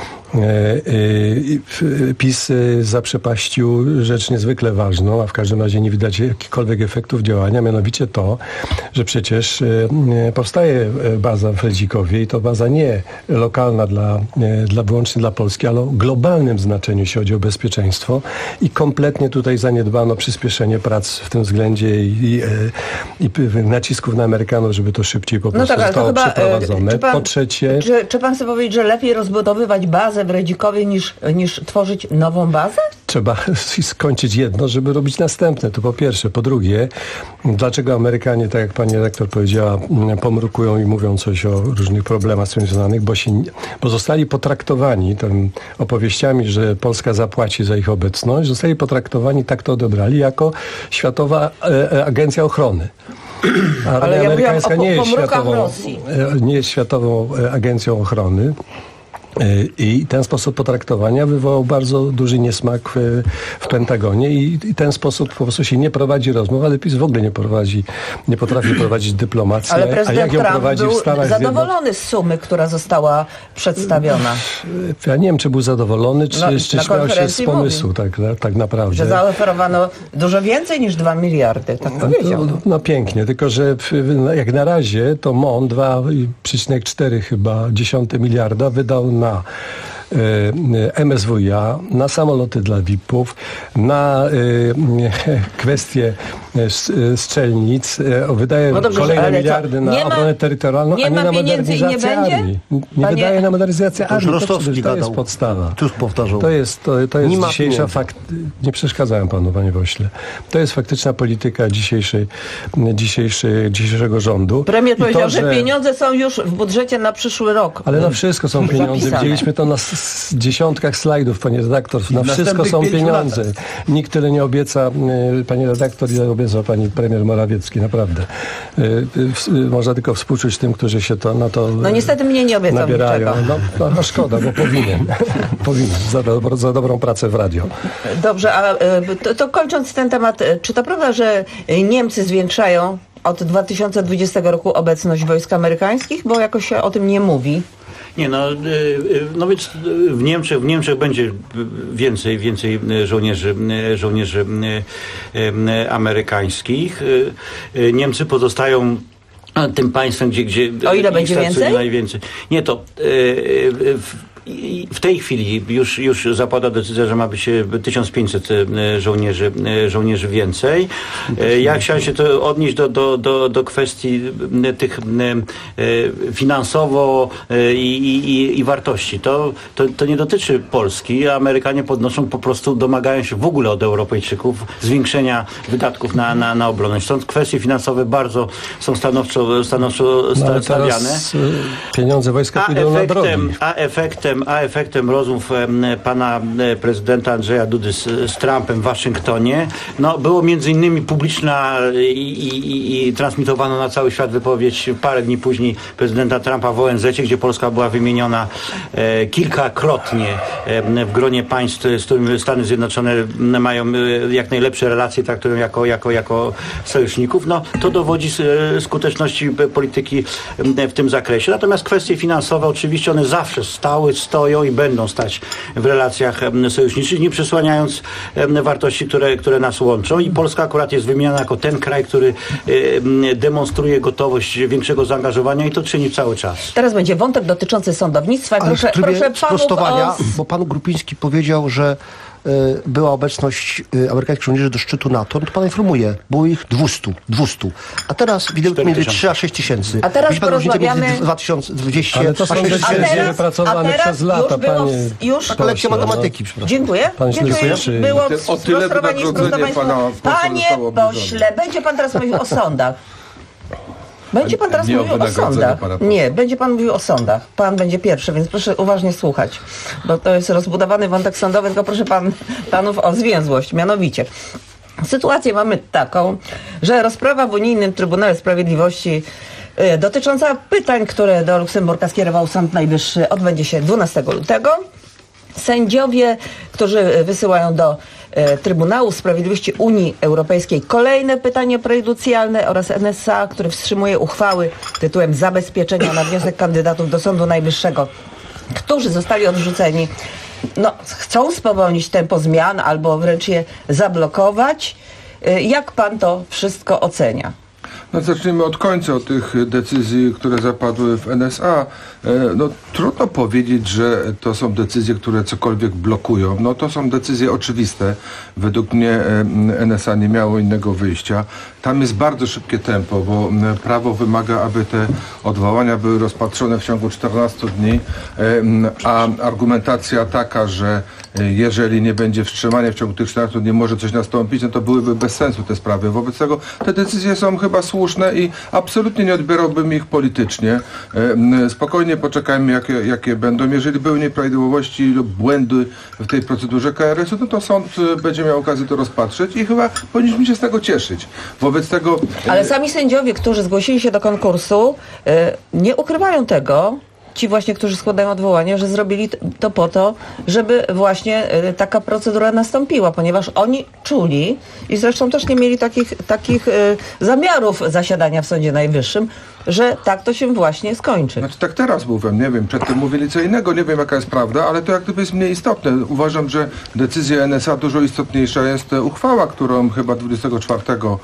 PiS zaprzepaścił rzecz niezwykle ważną, a w każdym razie nie widać jakichkolwiek efektów działania, mianowicie to, że przecież powstaje baza w Redzikowie i to baza nie lokalna wyłącznie dla Polski, ale o globalnym znaczeniu, jeśli chodzi o bezpieczeństwo i kompletnie tutaj zaniedbano przyspieszenie prac w tym względzie i nacisków na Amerykanów, żeby to szybciej po prostu zostało przeprowadzone. Po trzecie... Czy pan chce powiedzieć, że lepiej rozbudowywać bazę w Redzikowie niż tworzyć nową bazę? Trzeba skończyć jedno, żeby robić następne. To po pierwsze. Po drugie, dlaczego Amerykanie, tak jak pani redaktor powiedziała, pomrukują i mówią coś o różnych problemach z tym związanych, bo zostali potraktowani tymi opowieściami, że Polska zapłaci za ich obecność, zostali potraktowani, tak to odebrali, jako Światowa Agencja Ochrony. Armia amerykańska nie jest Światową Agencją Ochrony. I ten sposób potraktowania wywołał bardzo duży niesmak w Pentagonie i ten sposób po prostu się nie prowadzi rozmów, ale PiS w ogóle nie potrafi prowadzić dyplomacji. Ale prezydent Trump był zadowolony z sumy, która została przedstawiona. Ja nie wiem, czy był zadowolony, czy śmiał się z pomysłu, tak naprawdę. Że zaoferowano dużo więcej niż 2 miliardy, tak powiedział. No pięknie, tylko że jak na razie to MON 2,4 chyba 10 miliarda wydał na MSWiA, na samoloty dla VIP-ów, na kwestie strzelnic, wydaje kolejne miliardy na obronę terytorialną, a nie na modernizację armii. Nie wydaje na modernizację armii. To jest podstawa. To jest dzisiejsza nie przeszkadzałem panu, panie pośle. To jest faktyczna polityka dzisiejszego rządu. Premier powiedział, że pieniądze są już w budżecie na przyszły rok. Ale na wszystko są pieniądze. Widzieliśmy to na dziesiątkach slajdów, panie redaktor. Na wszystko są pieniądze. Nikt tyle nie obieca, panie redaktor, ile obieca zwycięstwa pani premier Morawiecki, naprawdę. Można tylko współczuć tym, którzy się na to no niestety mnie nie obiecał nabierają. niczego. No szkoda, bo powinien. Za dobrą pracę w radio. Dobrze, a to kończąc ten temat, czy to prawda, że Niemcy zwiększają od 2020 roku obecność wojsk amerykańskich, bo jakoś się o tym nie mówi? Nie, no więc w Niemczech będzie więcej żołnierzy amerykańskich. Niemcy pozostają tym państwem, gdzie o ile będzie więcej? Najwięcej. Nie, to w tej chwili już zapada decyzja, że ma być 1500 żołnierzy więcej. Ja chciałem się to odnieść do kwestii tych finansowo i wartości. To nie dotyczy Polski. Amerykanie podnoszą, po prostu domagają się w ogóle od Europejczyków zwiększenia wydatków na obronę. Stąd kwestie finansowe bardzo są stanowczo stawiane. Pieniądze wojska pójdą na drogi. A efektem rozmów pana prezydenta Andrzeja Dudy z Trumpem w Waszyngtonie było między innymi publiczna i transmitowana na cały świat wypowiedź parę dni później prezydenta Trumpa w ONZ-cie, gdzie Polska była wymieniona kilkakrotnie w gronie państw, z którymi Stany Zjednoczone mają jak najlepsze relacje, traktują jako sojuszników. To dowodzi skuteczności polityki w tym zakresie. Natomiast kwestie finansowe oczywiście one zawsze stoją i będą stać w relacjach sojuszniczych, nie przesłaniając wartości, które nas łączą. I Polska akurat jest wymieniana jako ten kraj, który demonstruje gotowość większego zaangażowania i to czyni cały czas. Teraz będzie wątek dotyczący sądownictwa. Ale proszę panów sprostowania, bo pan Grupiński powiedział, że była obecność amerykańskich żołnierzy do szczytu NATO, to pan informuje, było ich 200. A teraz widełki między 3 a 6 tysięcy. A teraz porozmawiamy... 2200 ale to są decyzje wypracowane przez lata, panie. Taka lekcja matematyki, przepraszam. Dziękuję. Było sprostowanie i sprostowanie. Panie pośle, będzie pan teraz mówił o sądach. Będzie pan teraz mówił o sądach. Nie, będzie pan mówił o sądach. Pan będzie pierwszy, więc proszę uważnie słuchać. Bo to jest rozbudowany wątek sądowy, tylko proszę panów o zwięzłość. Mianowicie, sytuację mamy taką, że rozprawa w Unijnym Trybunale Sprawiedliwości dotycząca pytań, które do Luksemburga skierował Sąd Najwyższy, odbędzie się 12 lutego. Sędziowie, którzy wysyłają do Trybunału Sprawiedliwości Unii Europejskiej kolejne pytanie prejudycjalne oraz NSA, który wstrzymuje uchwały tytułem zabezpieczenia na wniosek kandydatów do Sądu Najwyższego, którzy zostali odrzuceni, chcą spowolnić tempo zmian albo wręcz je zablokować. Jak pan to wszystko ocenia? Zacznijmy od końca, od tych decyzji, które zapadły w NSA. Trudno powiedzieć, że to są decyzje, które cokolwiek blokują. To są decyzje oczywiste. Według mnie NSA nie miało innego wyjścia. Tam jest bardzo szybkie tempo, bo prawo wymaga, aby te odwołania były rozpatrzone w ciągu 14 dni, a argumentacja taka, że jeżeli nie będzie wstrzymania w ciągu tych 14 dni może coś nastąpić, to byłyby bez sensu te sprawy. Wobec tego te decyzje są chyba słuszne i absolutnie nie odbierałbym ich politycznie. Spokojnie poczekajmy, jakie będą. Jeżeli były nieprawidłowości lub błędy w tej procedurze KRS-u, to sąd będzie miał okazję to rozpatrzeć i chyba powinniśmy się z tego cieszyć. Wobec tego... Ale sami sędziowie, którzy zgłosili się do konkursu, nie ukrywają tego, ci właśnie, którzy składają odwołania, że zrobili to po to, żeby właśnie taka procedura nastąpiła, ponieważ oni czuli i zresztą też nie mieli takich zamiarów zasiadania w Sądzie Najwyższym, że tak to się właśnie skończy. Tak teraz mówię, nie wiem, przedtem mówili co innego, nie wiem jaka jest prawda, ale to jak gdyby jest mniej istotne. Uważam, że decyzja NSA dużo istotniejsza jest uchwała, którą chyba 24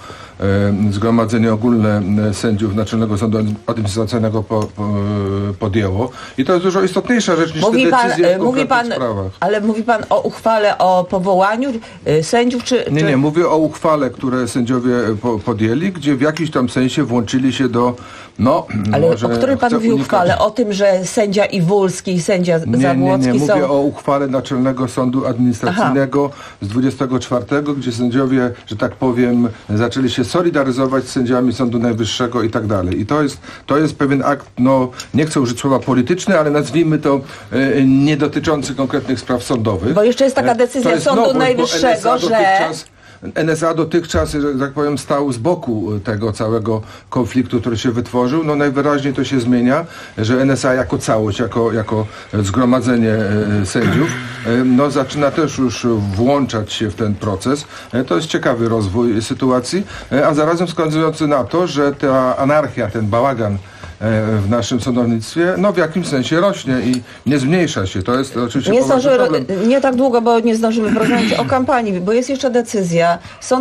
Zgromadzenie Ogólne Sędziów Naczelnego Sądu Administracyjnego podjęło. I to jest dużo istotniejsza rzecz niż te decyzje w konkretnych sprawach. Ale mówi pan o uchwale o powołaniu sędziów, czy... Nie, mówię o uchwale, które sędziowie podjęli, gdzie w jakimś tam sensie włączyli się do... Ale o której pan mówi uchwale? O tym, że sędzia Iwulski i sędzia Zabłocki są... Nie, mówię o uchwale Naczelnego Sądu Administracyjnego z 24, gdzie sędziowie, że tak powiem, zaczęli się solidaryzować z sędziami Sądu Najwyższego i tak dalej. I to jest pewien akt, nie chcę użyć słowa polityczny, ale nazwijmy to nie dotyczący konkretnych spraw sądowych. Bo jeszcze jest taka decyzja Sądu Najwyższego, że... NSA dotychczas, że tak powiem, stał z boku tego całego konfliktu, który się wytworzył. No najwyraźniej to się zmienia, że NSA jako całość, jako zgromadzenie sędziów, no zaczyna też już włączać się w ten proces. To jest ciekawy rozwój sytuacji, a zarazem wskazujący na to, że ta anarchia, ten bałagan w naszym sądownictwie, no w jakimś sensie rośnie i nie zmniejsza się. To jest oczywiście poważny problem. Nie tak długo, bo nie zdążymy porozmawiać o kampanii, bo jest jeszcze decyzja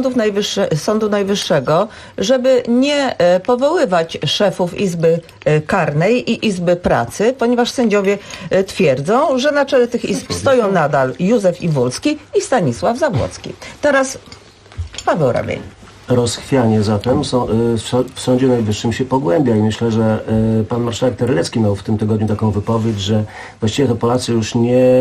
Sądu Najwyższego, żeby nie powoływać szefów Izby Karnej i Izby Pracy, ponieważ sędziowie twierdzą, że na czele tych izb stoją nadal Józef Iwulski i Stanisław Zabłocki. Teraz Paweł Rabień. Rozchwianie zatem w Sądzie Najwyższym się pogłębia i myślę, że pan marszałek Terlecki miał w tym tygodniu taką wypowiedź, że właściwie to Polacy już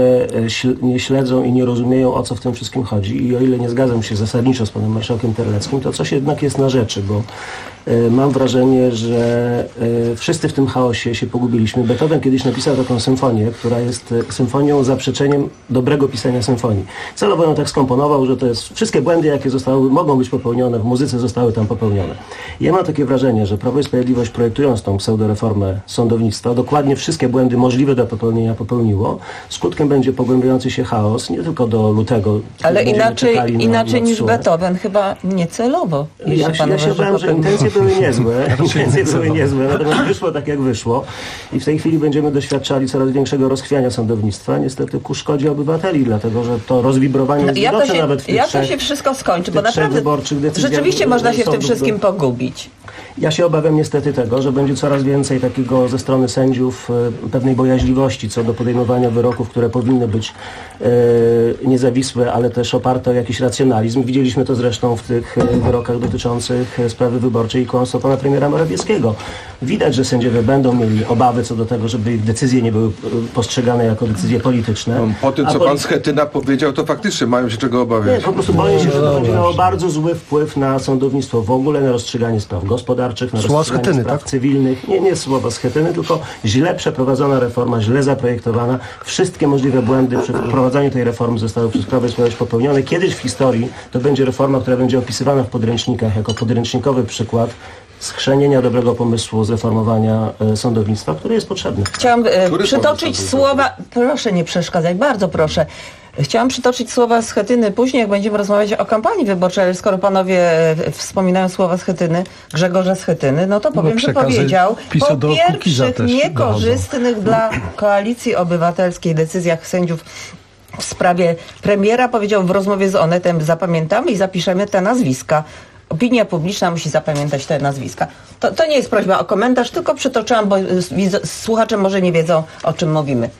nie śledzą i nie rozumieją, o co w tym wszystkim chodzi. I o ile nie zgadzam się zasadniczo z panem marszałkiem Terleckim, to coś jednak jest na rzeczy, bo mam wrażenie, że wszyscy w tym chaosie się pogubiliśmy. Beethoven kiedyś napisał taką symfonię, która jest symfonią zaprzeczeniem dobrego pisania symfonii. Celowo ją tak skomponował, że to jest wszystkie błędy, jakie mogą być popełnione w muzyce, zostały tam popełnione. Ja mam takie wrażenie, że Prawo i Sprawiedliwość, projektując tą pseudoreformę sądownictwa, dokładnie wszystkie błędy możliwe do popełnienia popełniło. Skutkiem będzie pogłębiający się chaos, nie tylko do lutego. Ale inaczej niż Beethoven, chyba niecelowo. Ja się obawiam, że intencje były niezłe, natomiast wyszło tak, jak wyszło. I w tej chwili będziemy doświadczali coraz większego rozchwiania sądownictwa, niestety ku szkodzie obywateli, dlatego że to rozwibrowanie jest widoczne nawet w tych jak to się wszystko skończy, bo naprawdę rzeczywiście można się w tym wszystkim pogubić. Ja się obawiam niestety tego, że będzie coraz więcej takiego ze strony sędziów pewnej bojaźliwości co do podejmowania wyroków, które powinny być niezawisłe, ale też oparte o jakiś racjonalizm. Widzieliśmy to zresztą w tych wyrokach dotyczących sprawy wyborczej i kłamstwa pana premiera Morawieckiego. Widać, że sędziowie będą mieli obawy co do tego, żeby ich decyzje nie były postrzegane jako decyzje polityczne. No, po tym, co pan Schetyna powiedział, to faktycznie mają się czego obawiać. Nie, po prostu boję się, że to będzie miało bardzo zły wpływ na sądownictwo w ogóle, na rozstrzyganie spraw gospodarczych, na rozstrzyganie spraw cywilnych. Nie słowa Schetyny, tylko źle przeprowadzona reforma, źle zaprojektowana. Wszystkie możliwe błędy przy wprowadzaniu tej reformy zostały przez Prawo i Sprawiedliwość popełnione. Kiedyś w historii to będzie reforma, która będzie opisywana w podręcznikach jako podręcznikowy przykład schrzenienia dobrego pomysłu zreformowania sądownictwa, który jest potrzebny. Chciałam przytoczyć słowa, proszę nie przeszkadzać, bardzo proszę. Chciałam przytoczyć słowa Schetyny później, jak będziemy rozmawiać o kampanii wyborczej, ale skoro panowie wspominają słowa Schetyny, Grzegorza Schetyny, no to powiem, że powiedział po pierwszych niekorzystnych dla Koalicji Obywatelskiej decyzjach sędziów w sprawie premiera, powiedział w rozmowie z Onetem: zapamiętamy i zapiszemy te nazwiska. Opinia publiczna musi zapamiętać te nazwiska. To nie jest prośba o komentarz, tylko przytoczyłam, bo słuchacze może nie wiedzą, o czym mówimy.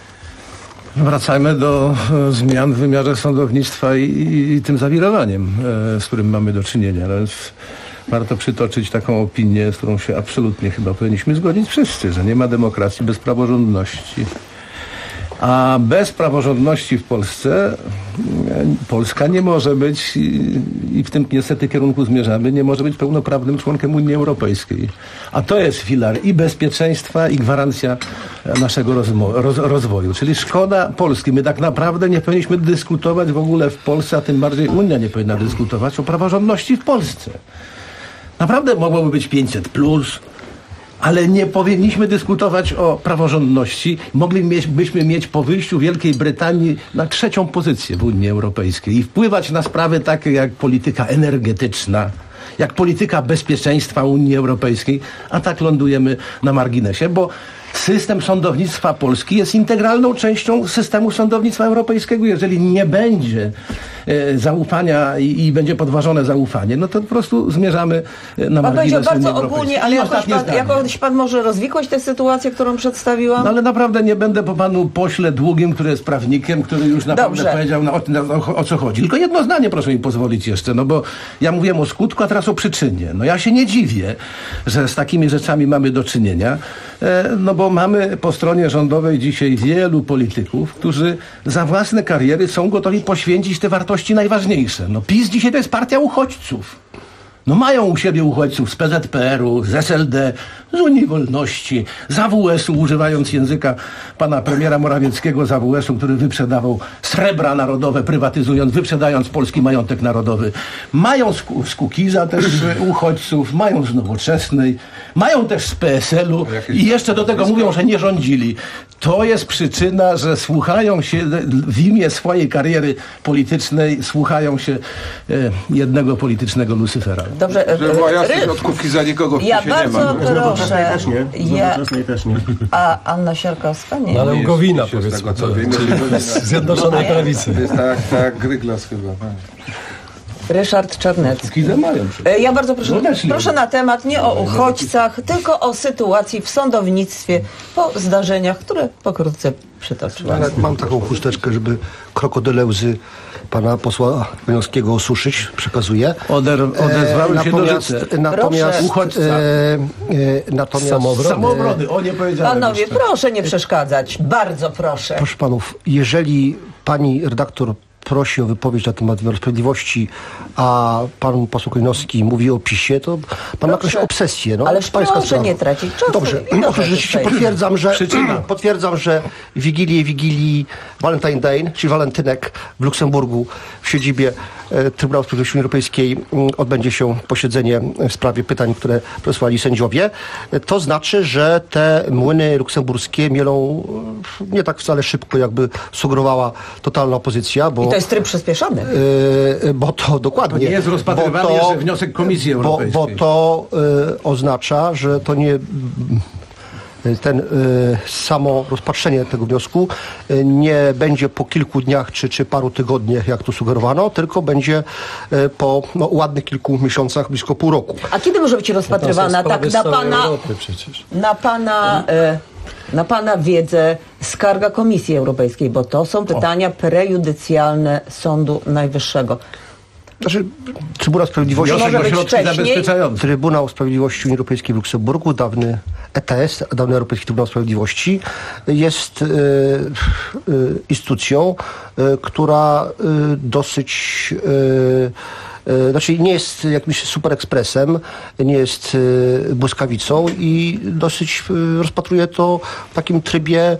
Wracajmy do zmian w wymiarze sądownictwa i tym zawirowaniem, z którym mamy do czynienia. Warto przytoczyć taką opinię, z którą się absolutnie chyba powinniśmy zgodzić wszyscy, że nie ma demokracji bez praworządności. A bez praworządności w Polsce Polska nie może być, i w tym niestety kierunku zmierzamy, nie może być pełnoprawnym członkiem Unii Europejskiej. A to jest filar i bezpieczeństwa, i gwarancja naszego rozwoju. Czyli szkoda Polski. My tak naprawdę nie powinniśmy dyskutować w ogóle w Polsce, a tym bardziej Unia nie powinna dyskutować o praworządności w Polsce. Naprawdę mogłoby być 500+, ale nie powinniśmy dyskutować o praworządności. Moglibyśmy mieć po wyjściu Wielkiej Brytanii na 3. pozycję w Unii Europejskiej i wpływać na sprawy takie jak polityka energetyczna, jak polityka bezpieczeństwa Unii Europejskiej, a tak lądujemy na marginesie, bo system sądownictwa Polski jest integralną częścią systemu sądownictwa europejskiego. Jeżeli nie będzie zaufania i będzie podważone zaufanie, no to po prostu zmierzamy na margines Unii bardzo ogólnie, ale jakoś pan może rozwikłać tę sytuację, którą przedstawiłam? No ale naprawdę nie będę po panu pośle Długim, który jest prawnikiem, który już naprawdę powiedział o co chodzi. Tylko jedno zdanie proszę mi pozwolić jeszcze, no bo ja mówiłem o skutku, a teraz o przyczynie. No ja się nie dziwię, że z takimi rzeczami mamy do czynienia, no bo mamy po stronie rządowej dzisiaj wielu polityków, którzy za własne kariery są gotowi poświęcić te wartości najważniejsze. No PiS dzisiaj to jest partia uchodźców. No mają u siebie uchodźców z PZPR-u, z SLD, z Unii Wolności, z AWS-u, używając języka pana premiera Morawieckiego z AWS-u, który wyprzedawał srebra narodowe, prywatyzując, wyprzedając polski majątek narodowy. Mają z Kukiza też uchodźców, mają z Nowoczesnej, mają też z PSL-u i jeszcze do tego mówią, że nie rządzili. To jest przyczyna, że słuchają się w imię swojej kariery politycznej, słuchają się jednego politycznego Lucyfera. Dobrze, że jasność od Kukiza nikogo w PiSie nie ma. Ja bardzo proszę. Też nie. A Anna Siarkowska? Nie. No, ale Ugowina, powiedzmy, Zjednoczonej Prawicy. To jest tak Gryglas chyba. Ryszard Czarnecki. Mają. Ja bardzo proszę na temat nie o uchodźcach, tylko o sytuacji w sądownictwie po zdarzeniach, które pokrótce przytoczyłam. Ale mam taką chusteczkę, żeby krokodyle łzy pana posła Chojnowskiego osuszyć, przekazuję. Odezwały się do życia. Natomiast samobrody, o nie powiedziałem. Panowie, jeszcze. proszę nie przeszkadzać. Bardzo proszę. Proszę panów, jeżeli pani redaktor prosi o wypowiedź na temat wymiaru sprawiedliwości, a pan poseł Chojnowski mówi o PiSie, to pan ma jakąś obsesję. No? Ależ proszę nie tracić czasu. Dobrze, rzeczywiście potwierdzam, że Wigilii Valentine Day, czyli walentynek w Luksemburgu, w siedzibie Trybunału Sprawiedliwości Unii Europejskiej odbędzie się posiedzenie w sprawie pytań, które przesłali sędziowie. To znaczy, że te młyny luksemburskie mielą nie tak wcale szybko, jakby sugerowała totalna opozycja. Bo, i to jest tryb przyspieszony. Bo to dokładnie. To nie jest rozpatrywany jeszcze wniosek Komisji Europejskiej. Bo to oznacza, że to nie... samo rozpatrzenie tego wniosku nie będzie po kilku dniach czy paru tygodniach, jak tu sugerowano, tylko będzie po ładnych kilku miesiącach, blisko pół roku. A kiedy może być rozpatrywana tak na pana wiedzę skarga Komisji Europejskiej, bo to są pytania prejudycjalne Sądu Najwyższego. Znaczy, Trybunał Sprawiedliwości, Trybunał Sprawiedliwości Unii Europejskiej w Luksemburgu, dawny ETS, dawny Europejski Trybunał Sprawiedliwości, jest instytucją, która dosyć znaczy nie jest jakimś super ekspresem, nie jest błyskawicą i dosyć rozpatruje to w takim trybie,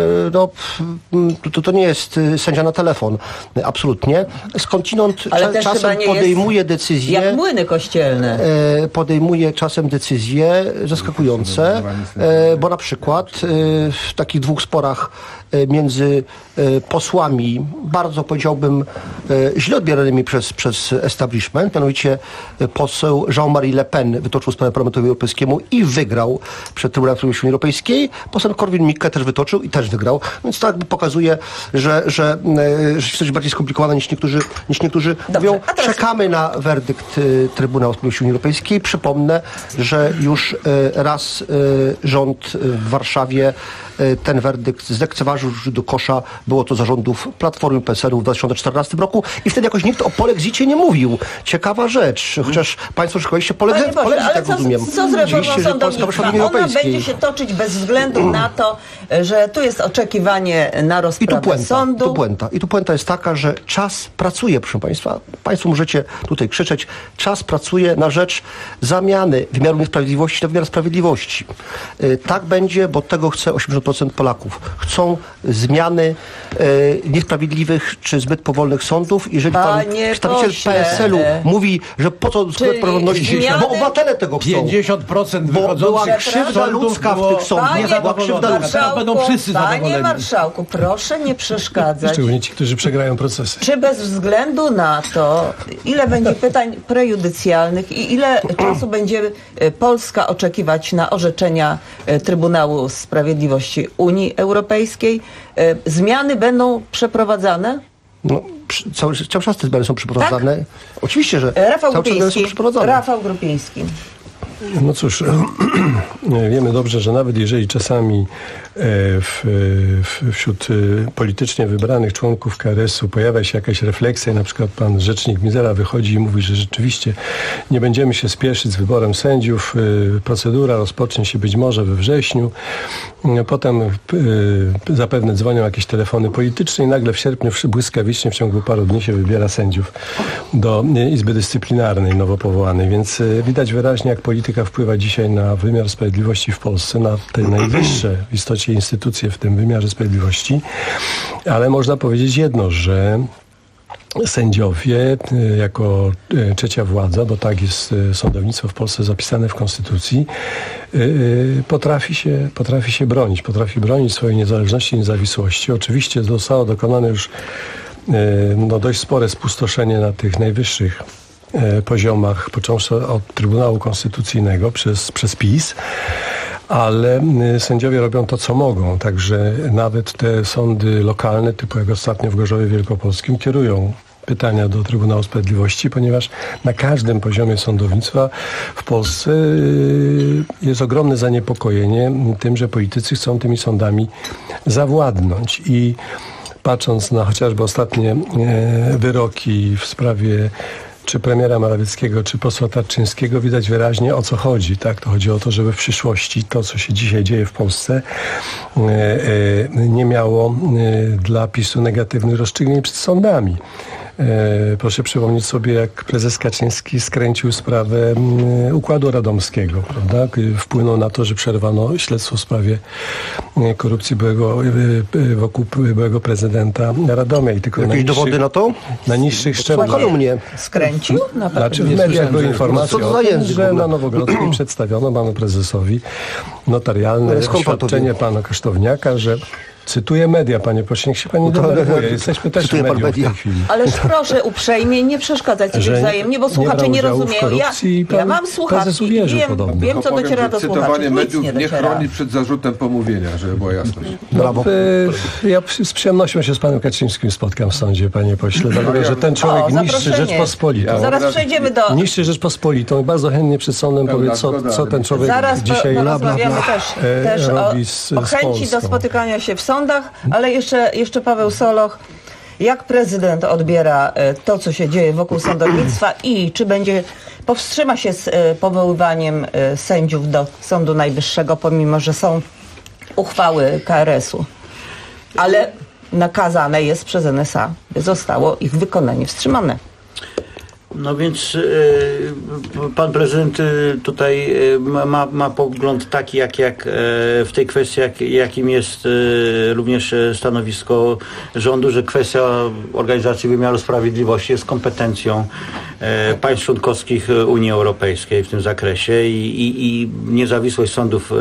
to nie jest sędzia na telefon, absolutnie. Skądinąd czasem podejmuje decyzje... Jak młyny kościelne. Podejmuje czasem decyzje zaskakujące, bo na przykład w takich dwóch sporach między posłami, bardzo powiedziałbym źle odbieranymi przez establishment, mianowicie poseł Jean-Marie Le Pen wytoczył sprawę Parlamentowi Europejskiemu i wygrał przed Trybunałem Sprawiedliwości Unii Europejskiej. Poseł Korwin-Mikke też wytoczył i też wygrał. Więc to jakby pokazuje, że rzeczywistość jest bardziej skomplikowana niż niektórzy mówią. Czekamy na werdykt Trybunału Sprawiedliwości Unii Europejskiej. Przypomnę, że już raz rząd w Warszawie ten werdykt zlekceważył do kosza. Było to zarządów Platformy PSL-u w 2014 roku i wtedy jakoś nikt o polexicie nie mówił. Ciekawa rzecz, chociaż państwo szykowaliście polexit, tak rozumiem. Co z reformą sądownictwa? Ona będzie się toczyć bez względu na to, że tu jest oczekiwanie na rozprawę sądu. I tu puenta jest taka, że czas pracuje, proszę państwa. Państwo możecie tutaj krzyczeć. Czas pracuje na rzecz zamiany wymiaru niesprawiedliwości na wymiar sprawiedliwości. Tak będzie, bo tego chce 80% Polaków. Chcą zmiany niesprawiedliwych czy zbyt powolnych sądów. Jeżeli pan przedstawiciel PSL-u mówi, że po co praworządności, bo obywatele tego chcą. 50% bo była krzywda ludzka w tych sądach. Była krzywda ludzka. Będą wszyscy zadowoleni. Panie marszałku, proszę nie przeszkadzać. Szczególnie ci, którzy przegrają procesy. Czy bez względu na to, ile będzie pytań prejudycjalnych i ile czasu będzie Polska oczekiwać na orzeczenia Trybunału Sprawiedliwości Unii Europejskiej, zmiany będą przeprowadzane? No, cały czas te zmiany są przeprowadzane. Tak? Oczywiście, że cały czas są przeprowadzane. Rafał Grupiński. No cóż, wiemy dobrze, że nawet jeżeli czasami wśród politycznie wybranych członków KRS-u pojawia się jakaś refleksja, na przykład pan rzecznik Mizera wychodzi i mówi, że rzeczywiście nie będziemy się spieszyć z wyborem sędziów, procedura rozpocznie się być może we wrześniu, potem zapewne dzwonią jakieś telefony polityczne i nagle w sierpniu błyskawicznie w ciągu paru dni się wybiera sędziów do Izby Dyscyplinarnej nowo powołanej, więc widać wyraźnie, jak polityka wpływa dzisiaj na wymiar sprawiedliwości w Polsce, na te najwyższe w istocie instytucje w tym wymiarze sprawiedliwości, ale można powiedzieć jedno, że sędziowie jako trzecia władza, bo tak jest sądownictwo w Polsce zapisane w Konstytucji, potrafi się bronić, swojej niezależności i niezawisłości. Oczywiście zostało dokonane już dość spore spustoszenie na tych najwyższych poziomach, począwszy od Trybunału Konstytucyjnego przez PiS, ale sędziowie robią to, co mogą. Także nawet te sądy lokalne, typu jak ostatnio w Gorzowie Wielkopolskim, kierują pytania do Trybunału Sprawiedliwości, ponieważ na każdym poziomie sądownictwa w Polsce jest ogromne zaniepokojenie tym, że politycy chcą tymi sądami zawładnąć. I patrząc na chociażby ostatnie wyroki w sprawie czy premiera Morawieckiego, czy posła Tarczyńskiego, widać wyraźnie, o co chodzi. Tak? To chodzi o to, żeby w przyszłości to, co się dzisiaj dzieje w Polsce, nie miało dla PiS-u negatywnych rozstrzygnięć przed sądami. Proszę przypomnieć sobie, jak prezes Kaczyński skręcił sprawę Układu Radomskiego, prawda? Wpłynął na to, że przerwano śledztwo w sprawie korupcji wokół byłego prezydenta Radomia. I tylko jakieś dowody na to? Na niższych szczeblach. Skręcił? Znaczy w mediach były informacje o tym, że na Nowogrodzkiej przedstawiono panu prezesowi notarialne oświadczenie pana Kosztowniaka, że cytuję media, panie pośle, niech się pani denerwuje. Jesteśmy też w mediach w tej chwili. Ależ proszę uprzejmie nie przeszkadzać sobie wzajemnie, bo słuchacze nie rozumieją. Ja mam słuchawki, wiem co dociera do słuchaczy. Cytowanie mediów nie chroni przed zarzutem pomówienia, żeby była jasność. Brawo. Ja z przyjemnością się z panem Kaczyńskim spotkam w sądzie, panie pośle, dlatego że ten człowiek niszczy Rzeczpospolitą. Zaraz przejdziemy do... Niszczy Rzeczpospolitą i bardzo chętnie przed sądem powie, co ten człowiek dzisiaj rozmawiamy też robi o chęci do spotykania się w sądach, ale jeszcze Paweł Soloch, jak prezydent odbiera to, co się dzieje wokół sądownictwa i czy powstrzyma się z powoływaniem sędziów do Sądu Najwyższego, pomimo że są uchwały KRS-u, ale nakazane jest przez NSA, by zostało ich wykonanie wstrzymane. No więc pan prezydent tutaj ma pogląd taki, jak w tej kwestii, jakim jest również stanowisko rządu, że kwestia organizacji wymiaru sprawiedliwości jest kompetencją państw członkowskich Unii Europejskiej w tym zakresie i niezawisłość sądów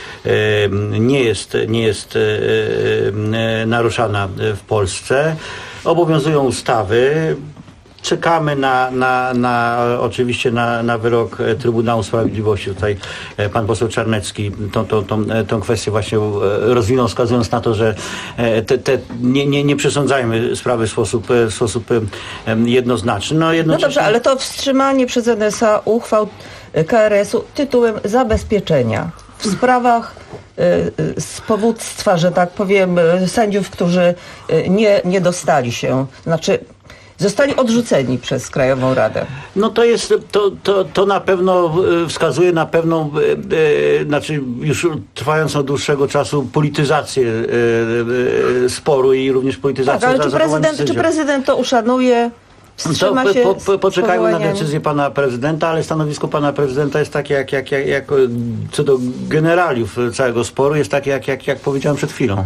nie jest naruszana w Polsce. Obowiązują ustawy. Czekamy oczywiście na wyrok Trybunału Sprawiedliwości. Tutaj pan poseł Czarnecki tą kwestię właśnie rozwinął, wskazując na to, że nie przesądzajmy sprawy w sposób jednoznaczny. No dobrze, ale to wstrzymanie przez NSA uchwał KRS-u tytułem zabezpieczenia w sprawach z powództwa, że tak powiem, sędziów, którzy nie dostali się, zostali odrzuceni przez Krajową Radę. No to na pewno wskazuje na pewną, już trwającą od dłuższego czasu polityzację sporu i również polityzację. Tak, ale czy prezydent to uszanuje? Wstrzyma się poczekajmy na decyzję pana prezydenta, ale stanowisko pana prezydenta jest takie, jak co do generaliów całego sporu, jest takie, jak powiedziałem przed chwilą.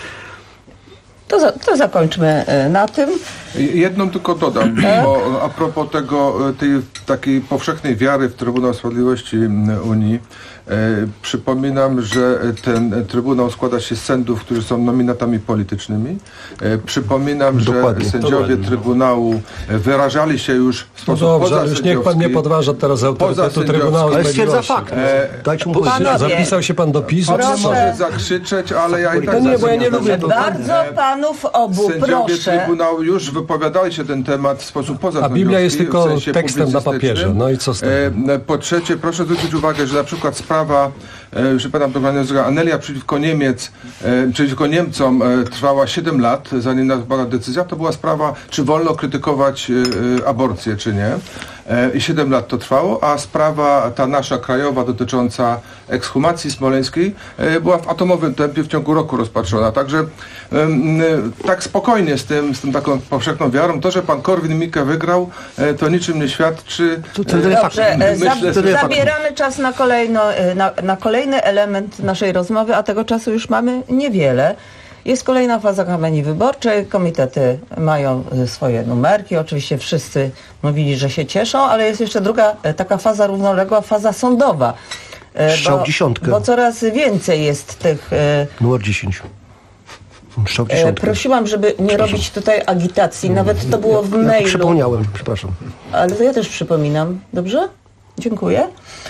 To zakończmy na tym. Jedną tylko dodam, bo a propos tej takiej powszechnej wiary w Trybunał Sprawiedliwości Unii, przypominam, że ten Trybunał składa się z sędziów, którzy są nominatami politycznymi. Przypominam, że sędziowie Trybunału wyrażali się już w sposób już niech pan nie podważa teraz autorytetu Trybunału Sprawiedliwości. Zapisał się pan do PiS-u? Może zakrzyczeć, ale ja i tak nie, bo ja nie lubię. Bardzo panów obu, sędziowie Trybunału już wypowiadali się ten temat w sposób pozasędziowski. A Biblia jest tylko tekstem na papierze. No i co z tego? Po trzecie, proszę zwrócić uwagę, że na przykład sprawa przypadam do Anelia przeciwko Niemcom trwała 7 lat, zanim napadła decyzja, to była sprawa, czy wolno krytykować aborcję, czy nie. I 7 lat to trwało, a sprawa ta nasza krajowa dotycząca ekshumacji smoleńskiej była w atomowym tempie w ciągu roku rozpatrzona. Także tak spokojnie z tym taką powszechną wiarą, to, że pan Korwin-Mikke wygrał, to niczym nie świadczy. Dobrze, zabieramy czas na kolejny element naszej rozmowy, a tego czasu już mamy niewiele. Jest kolejna faza kampanii wyborczej, komitety mają swoje numerki, oczywiście wszyscy mówili, że się cieszą, ale jest jeszcze druga taka faza równoległa, faza sądowa. Strzał 10. Bo coraz więcej jest tych... Numer 10. Strzał 10. Prosiłam, żeby nie robić tutaj agitacji, nawet to było w mailu. Przypomniałem, przepraszam. Ale to ja też przypominam, dobrze? Dziękuję.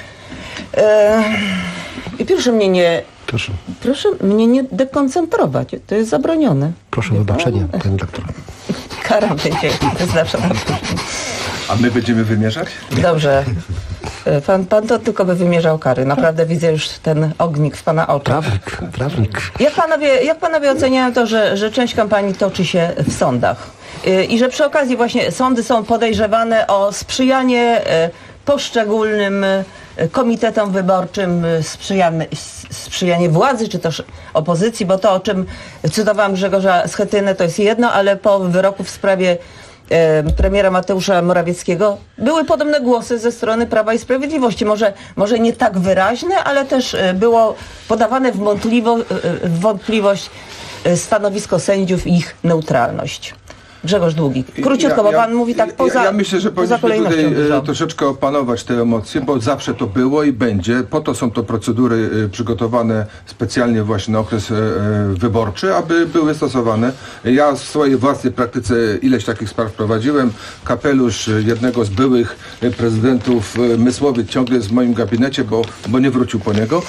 I proszę mnie nie dekoncentrować. To jest zabronione. Proszę wybaczenia, panie doktor. Kara będzie zawsze. A my będziemy wymierzać? Dobrze. Pan to tylko by wymierzał kary. Naprawdę widzę już ten ognik w pana oczach. Prawnik. Jak panowie oceniają to, że część kampanii toczy się w sądach? I że przy okazji właśnie sądy są podejrzewane o sprzyjanie poszczególnym komitetom wyborczym, sprzyjanie władzy, czy też opozycji, bo to, o czym cytowałam Grzegorza Schetynę, to jest jedno, ale po wyroku w sprawie premiera Mateusza Morawieckiego były podobne głosy ze strony Prawa i Sprawiedliwości. Może nie tak wyraźne, ale też było podawane w wątpliwość stanowisko sędziów i ich neutralność. Grzegorz Długi. Króciutko, bo pan mówi tak poza Ja myślę, że powinniśmy tutaj troszeczkę opanować te emocje, bo zawsze to było i będzie. Po to są to procedury przygotowane specjalnie właśnie na okres wyborczy, aby były stosowane. Ja w swojej własnej praktyce ileś takich spraw prowadziłem. Kapelusz jednego z byłych prezydentów Mysłowic ciągle jest w moim gabinecie, bo nie wrócił po niego.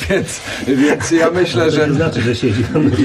Więc ja myślę, że... To znaczy, że siedzi.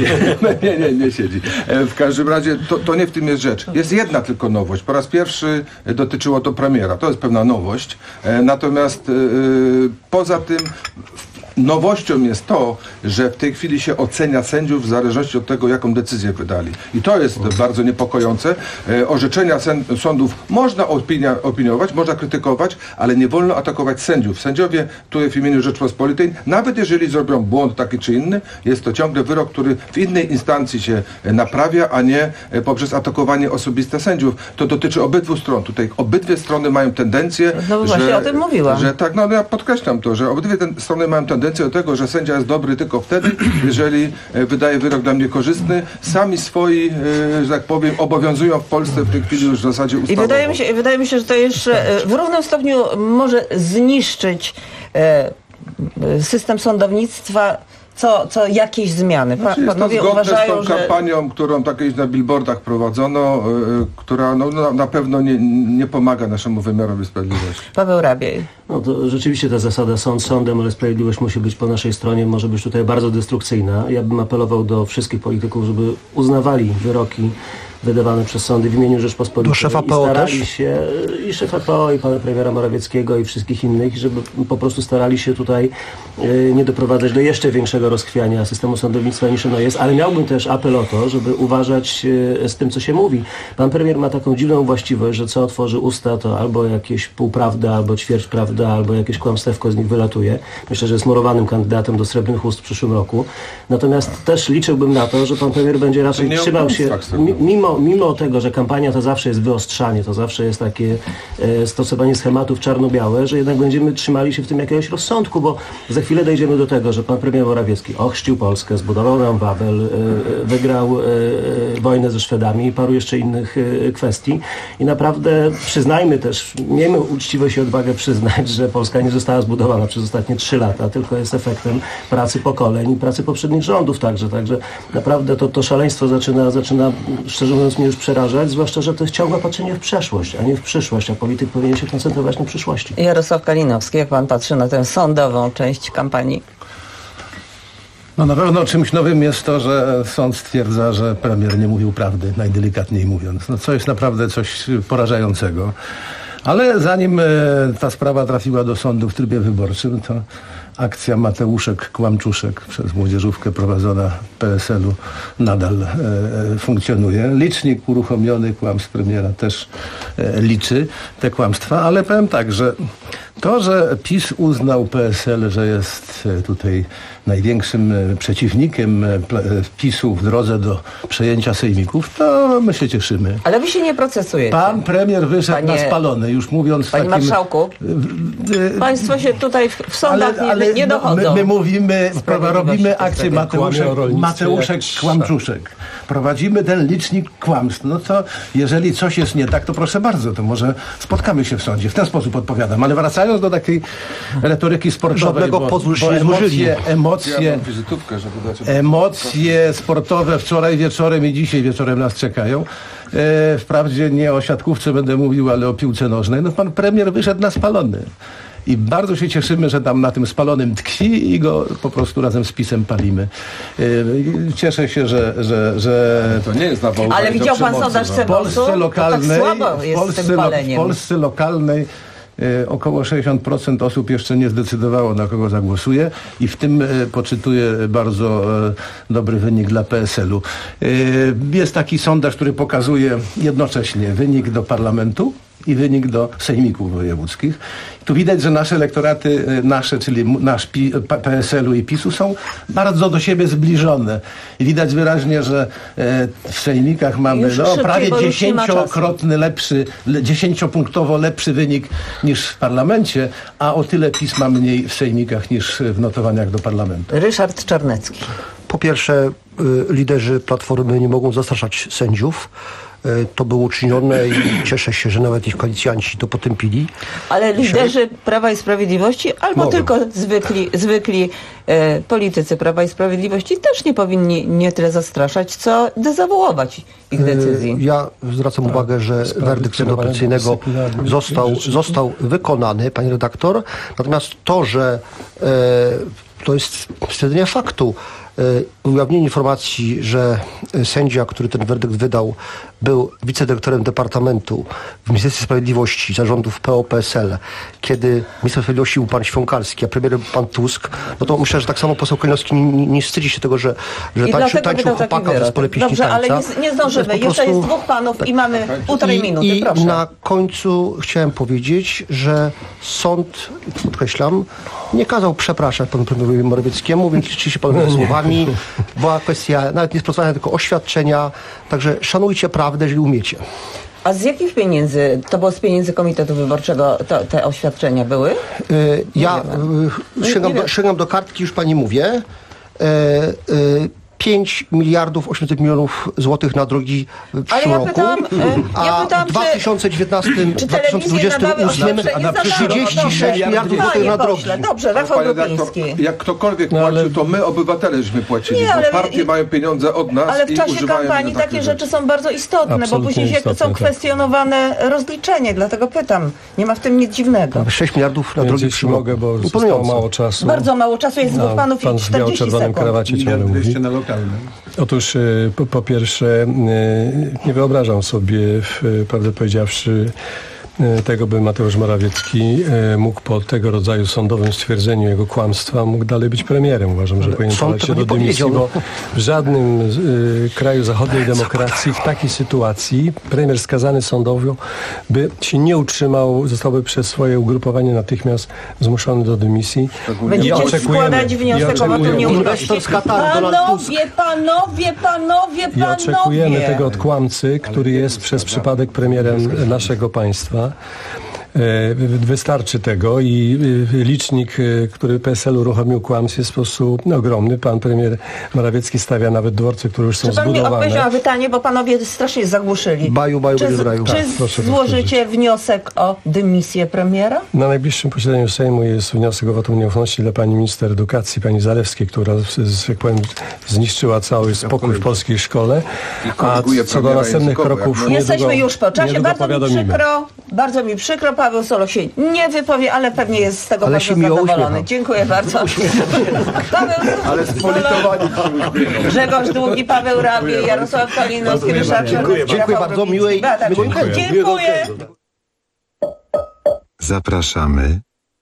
Nie siedzi. W każdym razie to nie w tym jest rzecz. Jest jedna tylko nowość. Po raz pierwszy dotyczyło to premiera. To jest pewna nowość. Natomiast poza tym nowością jest to, że w tej chwili się ocenia sędziów w zależności od tego, jaką decyzję wydali. I to jest bardzo niepokojące. Orzeczenia sądów można opiniować, można krytykować, ale nie wolno atakować sędziów. Sędziowie, tu w imieniu Rzeczpospolitej, nawet jeżeli zrobią błąd taki czy inny, jest to ciągle wyrok, który w innej instancji się naprawia, a nie poprzez atakowanie osobiste sędziów. To dotyczy obydwu stron. Tutaj obydwie strony mają tendencję, no właśnie o tym mówiłam. Że tak, no ja podkreślam to, że obydwie strony mają tendencję do tego, że sędzia jest dobry tylko wtedy, jeżeli wydaje wyrok dla mnie korzystny. Sami swoi, że tak powiem, obowiązują w Polsce w tej chwili już w zasadzie ustawowo. I wydaje mi się, że to jeszcze w równym stopniu może zniszczyć system sądownictwa, co jakieś zmiany. Panowie uważają, z tą kampanią, którą takieś na billboardach prowadzono, która na pewno nie pomaga naszemu wymiarowi sprawiedliwości. Paweł Rabiej. No to rzeczywiście ta zasada sąd sądem, ale sprawiedliwość musi być po naszej stronie, może być tutaj bardzo destrukcyjna. Ja bym apelował do wszystkich polityków, żeby uznawali wyroki wydawane przez sądy w imieniu Rzeczpospolitej. Do szefa PO też? I szefa PO, i pana premiera Morawieckiego, i wszystkich innych, żeby po prostu starali się tutaj nie doprowadzać do jeszcze większego rozchwiania systemu sądownictwa niż ono jest, ale miałbym też apel o to, żeby uważać z tym, co się mówi. Pan premier ma taką dziwną właściwość, że co otworzy usta, to albo jakieś półprawda, albo ćwierć prawda, albo jakieś kłamstewko z nich wylatuje. Myślę, że jest murowanym kandydatem do Srebrnych Ust w przyszłym roku. Natomiast też liczyłbym na to, że pan premier będzie raczej trzymał się, mimo tego, że kampania to zawsze jest wyostrzanie, to zawsze jest takie stosowanie schematów czarno-białe, że jednak będziemy trzymali się w tym jakiegoś rozsądku, bo za chwilę dojdziemy do tego, że pan premier Morawiecki ochrzcił Polskę, zbudował nam Wawel, wygrał wojnę ze Szwedami i paru jeszcze innych kwestii. I naprawdę przyznajmy też, miejmy uczciwość i odwagę przyznać, że Polska nie została zbudowana przez ostatnie 3 lata, tylko jest efektem pracy pokoleń i pracy poprzednich rządów także. Także naprawdę to szaleństwo zaczyna, szczerze mówiąc, mnie już przerażać, zwłaszcza, że to jest ciągłe patrzenie w przeszłość, a nie w przyszłość, a polityk powinien się koncentrować na przyszłości. Jarosław Kalinowski, jak pan patrzy na tę sądową część kampanii? No na pewno czymś nowym jest to, że sąd stwierdza, że premier nie mówił prawdy, najdelikatniej mówiąc. No co jest naprawdę coś porażającego. Ale zanim ta sprawa trafiła do sądu w trybie wyborczym, to akcja Mateuszek Kłamczuszek przez młodzieżówkę prowadzona w PSL-u nadal funkcjonuje. Licznik uruchomiony kłamstw premiera też liczy te kłamstwa, ale powiem tak, że to, że PiS uznał PSL, że jest tutaj największym przeciwnikiem PiS-u w drodze do przejęcia sejmików, to my się cieszymy. Ale wy się nie procesujecie. Pan premier wyszedł na spalony, już mówiąc Panie takim... marszałku, państwo się tutaj w sądach nie dochodzą. My mówimy, robimy akcję Mateuszek Kłamczuszek. Prowadzimy ten licznik kłamstw. No to jeżeli coś jest nie tak, to proszę bardzo, to może spotkamy się w sądzie. W ten sposób odpowiadam. Ale wracając do takiej retoryki sportowej, emocje sportowe wczoraj wieczorem i dzisiaj wieczorem nas czekają. Wprawdzie nie o siatkówce będę mówił, ale o piłce nożnej. No pan premier wyszedł na spalony. I bardzo się cieszymy, że tam na tym spalonym tkwi i go po prostu razem z PiS-em palimy. Cieszę się, że to nie jest nawołanie. Ale widział pan sondaż Cebosu? W Polsce lokalnej, tak słabo jest z tym paleniem. W Polsce lokalnej około 60% osób jeszcze nie zdecydowało, na kogo zagłosuje i w tym poczytuję bardzo dobry wynik dla PSL-u. Jest taki sondaż, który pokazuje jednocześnie wynik do parlamentu i wynik do sejmików wojewódzkich. Tu widać, że nasze elektoraty, czyli nasz PSL-u i PiS-u są bardzo do siebie zbliżone. I widać wyraźnie, że w sejmikach mamy prawie 10-punktowo lepszy wynik niż w parlamencie, a o tyle PiS ma mniej w sejmikach niż w notowaniach do parlamentu. Ryszard Czarnecki. Po pierwsze, liderzy Platformy nie mogą zastraszać sędziów. To było uczynione i cieszę się, że nawet ich koalicjanci to potępili. Ale liderzy Prawa i Sprawiedliwości albo tylko zwykli politycy Prawa i Sprawiedliwości też nie powinni nie tyle zastraszać, co dezawuować ich decyzji. Ja zwracam uwagę, że werdykt Sądu Apelacyjnego został wykonany, pani redaktor. Natomiast to, że to jest stwierdzenie faktu, ujawnienie informacji, że sędzia, który ten werdykt wydał, był wicedyrektorem Departamentu w Ministerstwie Sprawiedliwości zarządów PO-PSL, kiedy minister sprawiedliwości był pan Świąkalski, a premierem był pan Tusk, no to myślę, że tak samo poseł Kaliński nie wstydzi się tego, że tańczył chłopaka w zespole pieśni Dobrze, tańca. ale nie zdążymy. Jeszcze jest dwóch panów i mamy półtorej minuty. Proszę. I na końcu chciałem powiedzieć, że sąd, podkreślam, nie kazał przepraszać panu premierowi Morawieckiemu, więc liczy się panu słowami. Była kwestia nawet nie sprostowania, tylko oświadczenia. Także szanujcie prawdę, jeżeli umiecie. A z jakich pieniędzy? To było z pieniędzy Komitetu Wyborczego te oświadczenia były? Sięgam do kartki, już pani mówię. 5 miliardów 800 milionów złotych na drogi w przyszłym roku, a w 2019-2028 36 miliardów złotych na drogi. Dobrze, Rafał Grupiński. Jak ktokolwiek płacił, to my obywatele żeśmy płacili, bo partie mają pieniądze od nas. Ale w czasie kampanii takie rzeczy są bardzo istotne, bo później są kwestionowane rozliczenie, dlatego pytam. Nie ma w tym nic dziwnego. 6 miliardów na drogi w przyszłym roku. Bo zostało mało czasu. Bardzo mało czasu, jest dwóch panów i 40 sekund. Otóż po pierwsze nie wyobrażam sobie, prawdę powiedziawszy, tego, by Mateusz Morawiecki mógł po tego rodzaju sądowym stwierdzeniu jego kłamstwa mógł dalej być premierem. Uważam, że powinien podać się do dymisji, bo w żadnym kraju zachodniej demokracji w takiej sytuacji premier skazany sądowo by się nie utrzymał, zostałby przez swoje ugrupowanie natychmiast zmuszony do dymisji. Będziecie składać wniosek o wotum nieufności. Panowie! I oczekujemy tego od kłamcy, który jest przez przypadek premierem naszego państwa. Wystarczy tego i licznik, który PSL uruchomił kłamstw, jest po prostu ogromny. Pan premier Morawiecki stawia nawet dworce, które już są zbudowane. Pan mi odpowiedział na pytanie, bo panowie strasznie zagłuszyli. Czy złożycie wniosek o dymisję premiera? Na najbliższym posiedzeniu Sejmu jest wniosek o wotum nieufności dla pani minister edukacji, pani Zalewskiej, która, jak powiem, zniszczyła cały spokój w polskiej szkole. A co do następnych kroków jesteśmy już po czasie. Bardzo mi przykro. Paweł Solo się nie wypowie, ale pewnie jest z tego bardzo zadowolony. Dziękuję bardzo. Paweł Solo, Grzegorz Długi, Paweł Rabie, Jarosław Kalinowski, Ryszard Czarnecki. Dziękuję bardzo, miłej. Dziękuję. Zapraszamy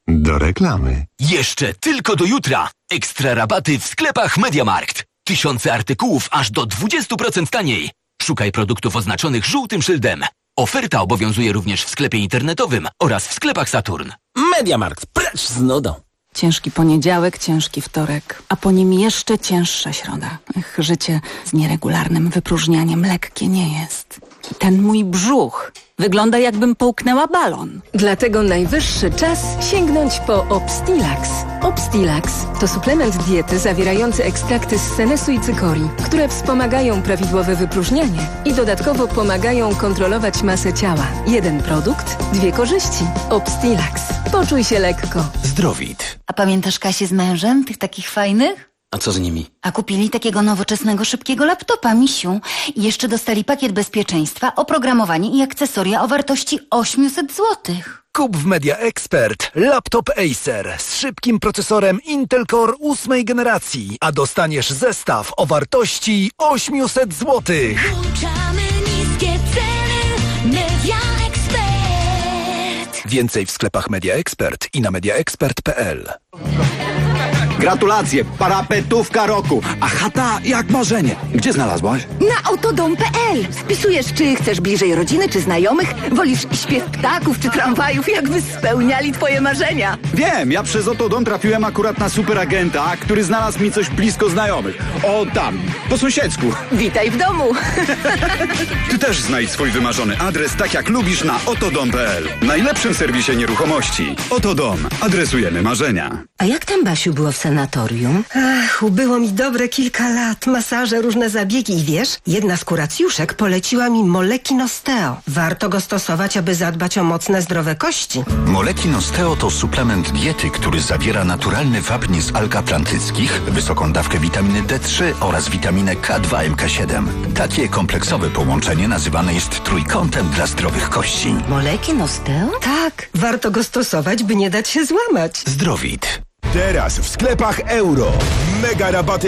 Do reklamy. Jeszcze tylko do jutra. Ekstra rabaty w sklepach MediaMarkt. Tysiące artykułów aż do 20% taniej. Szukaj produktów oznaczonych żółtym szyldem. Oferta obowiązuje również w sklepie internetowym oraz w sklepach Saturn. MediaMarkt, precz z nudą. Ciężki poniedziałek, ciężki wtorek, a po nim jeszcze cięższa środa. Życie z nieregularnym wypróżnianiem lekkie nie jest. I ten mój brzuch wygląda, jakbym połknęła balon. Dlatego najwyższy czas sięgnąć po Obstilax. Obstilax to suplement diety zawierający ekstrakty z senesu i cykorii, które wspomagają prawidłowe wypróżnianie i dodatkowo pomagają kontrolować masę ciała. Jeden produkt, dwie korzyści. Obstilax. Poczuj się lekko. Zdrowit. A pamiętasz Kasię z mężem, tych takich fajnych? A co z nimi? A kupili takiego nowoczesnego, szybkiego laptopa, misiu. I jeszcze dostali pakiet bezpieczeństwa, oprogramowanie i akcesoria o wartości 800 zł. Kup w Media Expert laptop Acer z szybkim procesorem Intel Core 8 generacji, a dostaniesz zestaw o wartości 800 zł. Włączamy niskie ceny. Media Expert. Więcej w sklepach Media Expert i na mediaexpert.pl. Gratulacje, parapetówka roku, a chata jak marzenie. Gdzie znalazłaś? Na autodom.pl. Wpisujesz, czy chcesz bliżej rodziny, czy znajomych, wolisz śpiew ptaków, czy tramwajów, jakby spełniali twoje marzenia. Wiem, ja przez Autodom trafiłem akurat na superagenta, który znalazł mi coś blisko znajomych. O tam, po sąsiedzku. Witaj w domu. Ty też znajdź swój wymarzony adres tak jak lubisz na autodom.pl. Najlepszym serwisie nieruchomości. Autodom. Adresujemy marzenia. A jak tam, Basiu, było w sanatorium? Ach, ubyło mi dobre kilka lat. Masaże, różne zabiegi i wiesz, jedna z kuracjuszek poleciła mi Molekin Osteo. Warto go stosować, aby zadbać o mocne, zdrowe kości. Molekin Osteo to suplement diety, który zawiera naturalny wapń z alg atlantyckich, wysoką dawkę witaminy D3 oraz witaminę K2 MK7. Takie kompleksowe połączenie nazywane jest trójkątem dla zdrowych kości. Molekin Osteo? Tak, warto go stosować, by nie dać się złamać. Zdrowit. Teraz w sklepach Euro. Mega rabaty